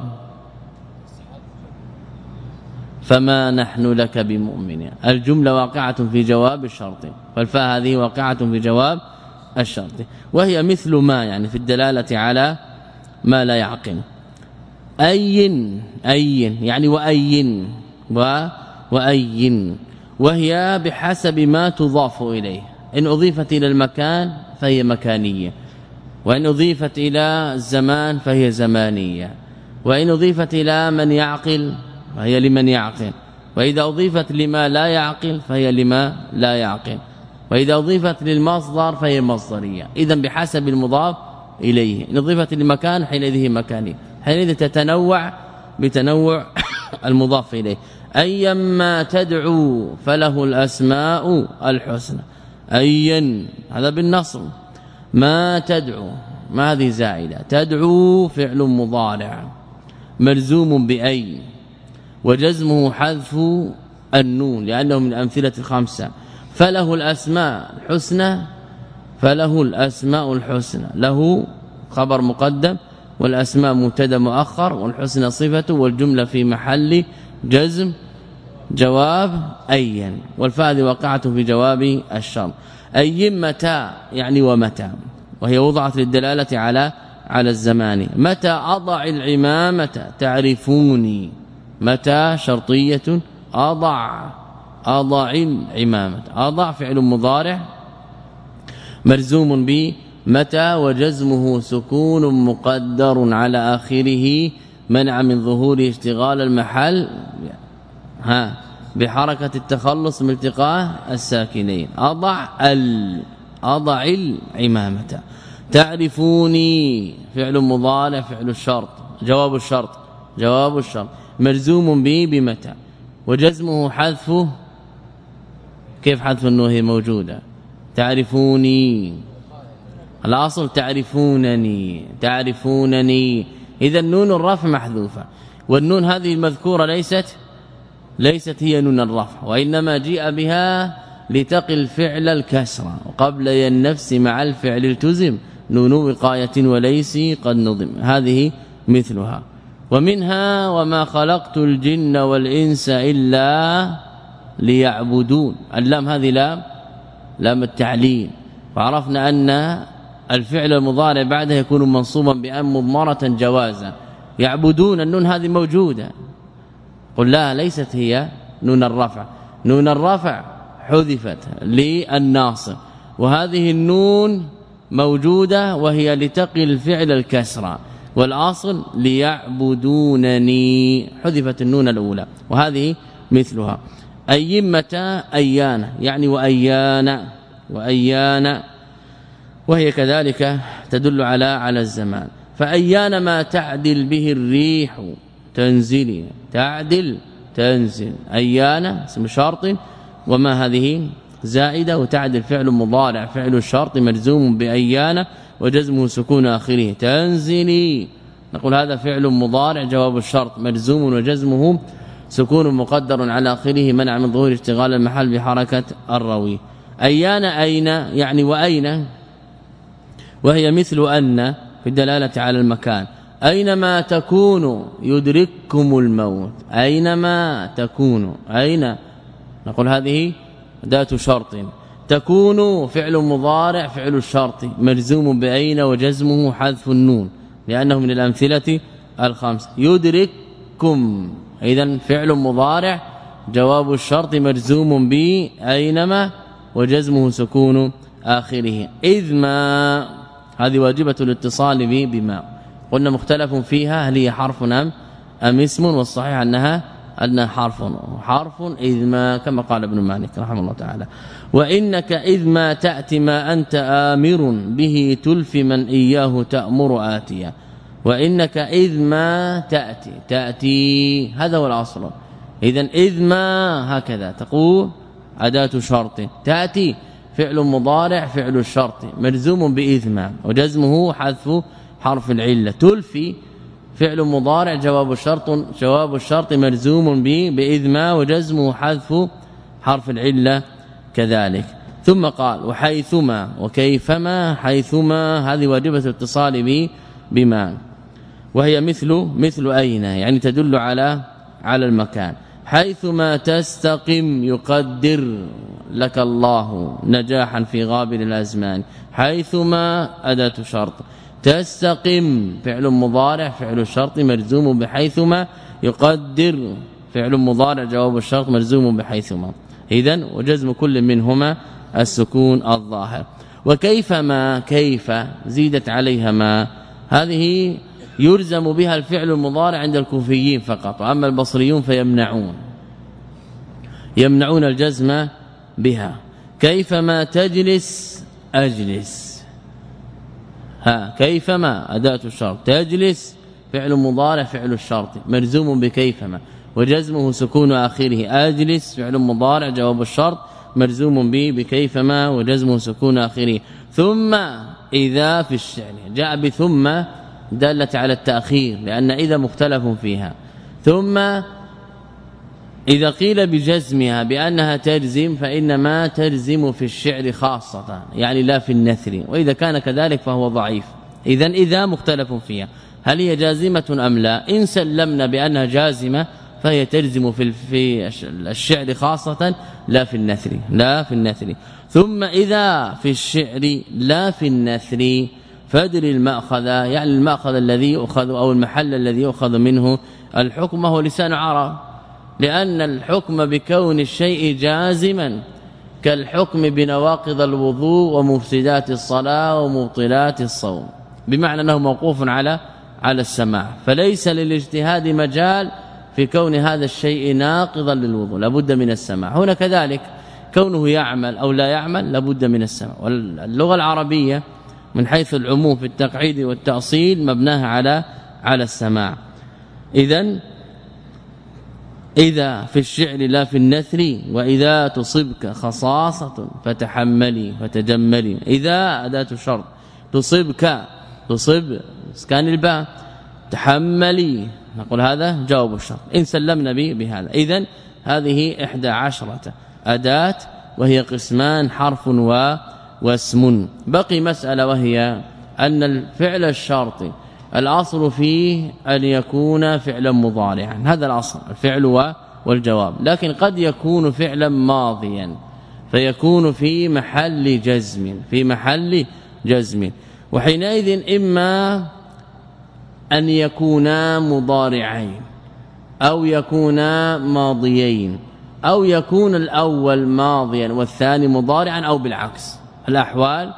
فما نحن لك بمؤمنين. الجملة واقعة في جواب الشرط، فالفاء هذه واقعة في جواب الشرط، وهي مثل ما يعني في الدلالة على ما لا يعقل. أين أين يعني وأين و وأين، وهي بحسب ما تضاف إليه. إن أضيفت إلى المكان فهي مكانية، وإن أضيفت إلى الزمان فهي زمانية، وإن أضيفت إلى من يعقل فهي لمن يعقل، وإذا أضيفت لما لا يعقل فهي لما لا يعقل، وإذا أضيفت للمصدر فهي مصدرية. إذن بحسب المضاف إليه. إن أضيفت لمكان حينئذ مكانية، حينئذ تتنوع بتنوع المضاف إليه. أيما تدعو فله الأسماء الحسنى. أيا هذا بالنصر، ما تدعو ما هذه زائدة، تدعو فعل مضارع مرزوم بأي وجزمه حذف النون لأنه من أمثلة الخمسة. فله الأسماء الحسنى، فله الأسماء الحسنى، له خبر مقدم والأسماء مبتدا مؤخر والحسنى صفته والجملة في محل جزم جواب أيا، والفاء وقعت في جواب الشرط. أي متى يعني ومتى، وهي وضعت للدلالة على على الزمان. متى أضع العمامة تعرفوني، متى شرطية، أضع أضع العمامة، أضع فعل مضارع مرزوم متى وجزمه سكون مقدر على آخره منع من ظهور اشتغال المحل ها بحركة التخلص من التقاء الساكنين. أضع ال أضع العمامة. تعرفوني فعل مضارع فعل الشرط جواب الشرط جواب الشرط مجزوم به بمتى وجزمه حذفه. كيف حذف النون هي موجودة؟ تعرفوني الاصل تعرفونني تعرفونني اذا النون الرفع محذوفه والنون هذه المذكوره ليست ليست هي نون الرفع وانما جاء بها لتقي الفعل الكسره وقبل النفس مع الفعل التزم نون وقايه وليس قد نظم. هذه مثلها. ومنها وما خلقت الجن والانس الا ليعبدون. اللام هذه لام لام التعليل وعرفنا أن الفعل المضارع بعده يكون منصوبا بأن مضمرة جوازا. يعبدون النون هذه موجودة. قل لا ليست هي نون الرفع نون الرفع حذفت للناصب وهذه النون موجودة وهي لتقي الفعل الكسرة والأصل ليعبدونني حذفت النون الأولى وهذه مثلها. أيمة أيان يعني وأيان وأيان وهي كذلك تدل على على الزمان. فأيان ما تعدل به الريح تنزلي تعدل تنزل أيان اسم شرط وما هذه زائدة وتعدل فعل مضارع فعل الشرط مجزوم بأيان وجزمه سكون آخره تنزلي. نقول هذا فعل مضارع جواب الشرط مجزوم وجزمه سكون مقدر على آخره منع من ظهور اشتغال المحل بحركة الروي. أيان أين يعني وأين وهي مثل أن في الدلالة على المكان. أينما تكونوا يدرككم الموت أينما تكونوا أين نقول هذه أداة شرط تكون فعل مضارع فعل الشرط مجزوم بأين وجزمه حذف النون لأنه من الأمثلة الخمس. يدرككم إذن فعل مضارع جواب الشرط مجزوم بأينما وجزمه سكون آخره. إذ ما هذه واجبة الاتصال به بما قلنا مختلف فيها هل هي حرف أم أم اسم والصحيح أنها أنها حرف حرف إذ ما كما قال ابن مالك رحمه الله تعالى. وإنك إذ ما تأتي ما أنت آمر به تلف من إياه تأمر آتيا. وإنك إذ ما تأتي تأتي هذا هو الأصل. إذن إذ ما هكذا تقول أداة شرط تأتي فعل مضارع فعل الشرط مجزوم بإذ ما وجزمه حذف حرف العلة. تلفي فعل مضارع جواب الشرط جواب الشرط مجزوم به بإذ ما وجزمه حذف حرف العلة كذلك. ثم قال وحيثما وكيفما. حيثما هذه واجبة الاتصال به بما وهي مثل مثل أين يعني تدل على على المكان. حيثما تستقم يقدر لك الله نجاحا في غابر الأزمان. حيثما أداة شرط تستقم فعل مضارع فعل الشرط مجزوم بحيثما يقدر فعل مضارع جواب الشرط مجزوم بحيثما. إذن وجزم كل منهما السكون الظاهر. وكيفما كيف زيدت عليها ما هذه يلزم بها الفعل المضارع عند الكوفيين فقط واما البصريون فيمنعون يمنعون الجزم بها. كيفما تجلس أجلس ها كيفما أداة الشرط تجلس فعل مضارع فعل الشرط مجزوم بكيفما وجزمه سكون آخره. أجلس فعل مضارع جواب الشرط مجزوم به بكيفما وجزمه سكون آخره. ثم إذا في الشعر جاء بثم دالت على التأخير لأن إذا مختلف فيها. ثم إذا قيل بجزمها بأنها تجزم فإنما تجزم في الشعر خاصة يعني لا في النثر وإذا كان كذلك فهو ضعيف. إذن إذا مختلف فيها هل هي جازمة أم لا. إن سلمنا بأنها جازمة فهي تجزم في في الشعر خاصة لا في النثر لا في النثر. ثم إذا في الشعر لا في النثر فادر المأخذ يعني المأخذ الذي يؤخذ أو المحل الذي يؤخذ منه الحكم هو لسان عرب لأن الحكم بكون الشيء جازما كالحكم بنواقض الوضوء ومفسدات الصلاة ومبطلات الصوم، بمعنى انه موقوف على على السماع، فليس للاجتهاد مجال في كون هذا الشيء ناقضا للوضوء، لابد من السماع. هنا كذلك كونه يعمل أو لا يعمل لابد من السماع. واللغة العربية من حيث العموم في التقعيد والتأصيل مبناها على على السماع. إذن إذا في الشعر لا في النثر، وإذا تصبك خصاصة فتحملي فتجملي. إذا أداة شرط، تصبك تصب اسكان الباء، تحملي نقول هذا جواب الشرط إن سلمنا به بهذا. إذن هذه إحدى عشرة أداة وهي قسمان حرف و واسم. بقي مسألة وهي أن الفعل الشرطي الأصل فيه أن يكون فعلا مضارعا، هذا الأصل الفعل والجواب، لكن قد يكون فعلا ماضيا فيكون في محل جزم في محل جزم وحينئذ إما أن يكونا مضارعين أو يكونا ماضيين أو يكون الأول ماضيا والثاني مضارعا أو بالعكس. الأحوال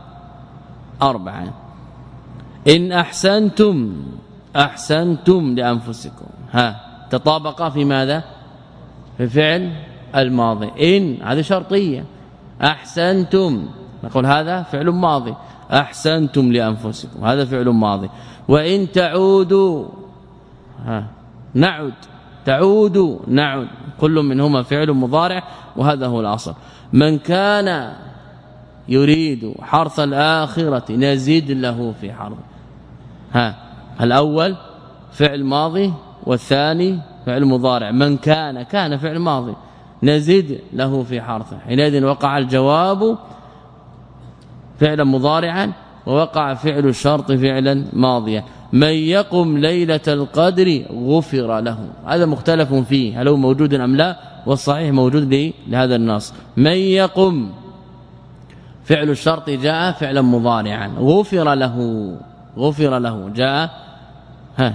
أربعة. إن أحسنتم أحسنتم لأنفسكم، ها تطابق في ماذا؟ في فعل الماضي. إن هذه شرطية، أحسنتم نقول هذا فعل ماضي، أحسنتم لأنفسكم هذا فعل ماضي. وإن تعودوا ها نعد تعودوا نعد كل منهما فعل مضارع وهذا هو الأصل. من كان يريد حرث الآخرة نزيد له في حرث، ها الأول فعل ماضي والثاني فعل مضارع. من كان كان فعل ماضي نزيد له في حرثه، حينئذ وقع الجواب فعلا مضارعا ووقع فعل الشرط فعلا ماضيا. من يقم ليلة القدر غفر له، هذا مختلف فيه هل هو موجود ام لا، والصحيح موجود لهذا النص. من يقم فعل الشرط جاء فعلا مضارعا، غفر له غفر له جاء ها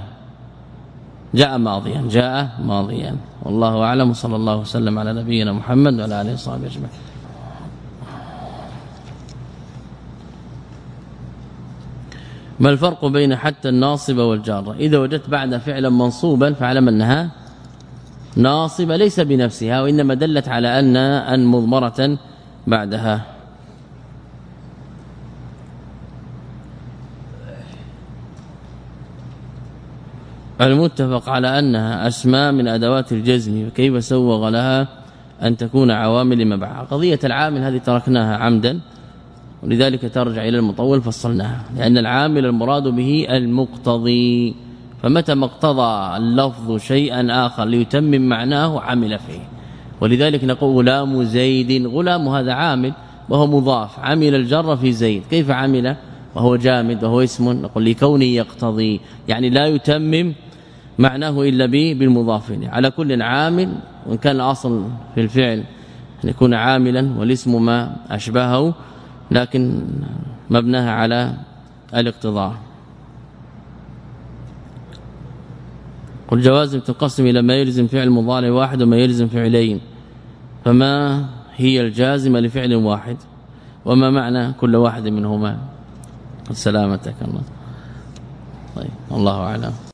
جاء ماضيا جاء ماضيا. والله اعلم، صلى الله وسلم على نبينا محمد وعلى اله وصحبه اجمعين. ما الفرق بين حتى الناصبه والجاره؟ إذا وجدت بعد فعلا منصوبا فاعلم انها ناصبه ليس بنفسها وانما دلت على ان ان مضمره بعدها. المتفق على أنها أسماء من أدوات الجزم، وكيف سوغ لها أن تكون عوامل لما بعد. قضية العامل هذه تركناها عمدا ولذلك ترجع إلى المطول فصلناها، لأن العامل المراد به المقتضي، فمتى ما اقتضى اللفظ شيئا آخر ليتمم معناه عمل فيه. ولذلك نقول غلام زيد، غلام هذا عامل وهو مضاف، عمل الجر في زيد. كيف عمل وهو جامد وهو اسم؟ نقول لكونه يقتضي، يعني لا يتمم معناه إلا به بالمضاف إليه. على كل عامل، وإن كان الأصل في الفعل أن يكون عاملا والاسم ما أشبهه، لكن مبناها على الاقتضاء. قل جوازم تنقسم إلى ما يلزم فعل مضارع واحد وما يلزم فعلين، فما هي الجازمة لفعل واحد وما معنى كل واحد منهما؟ سلامتك الله. طيب الله أعلم.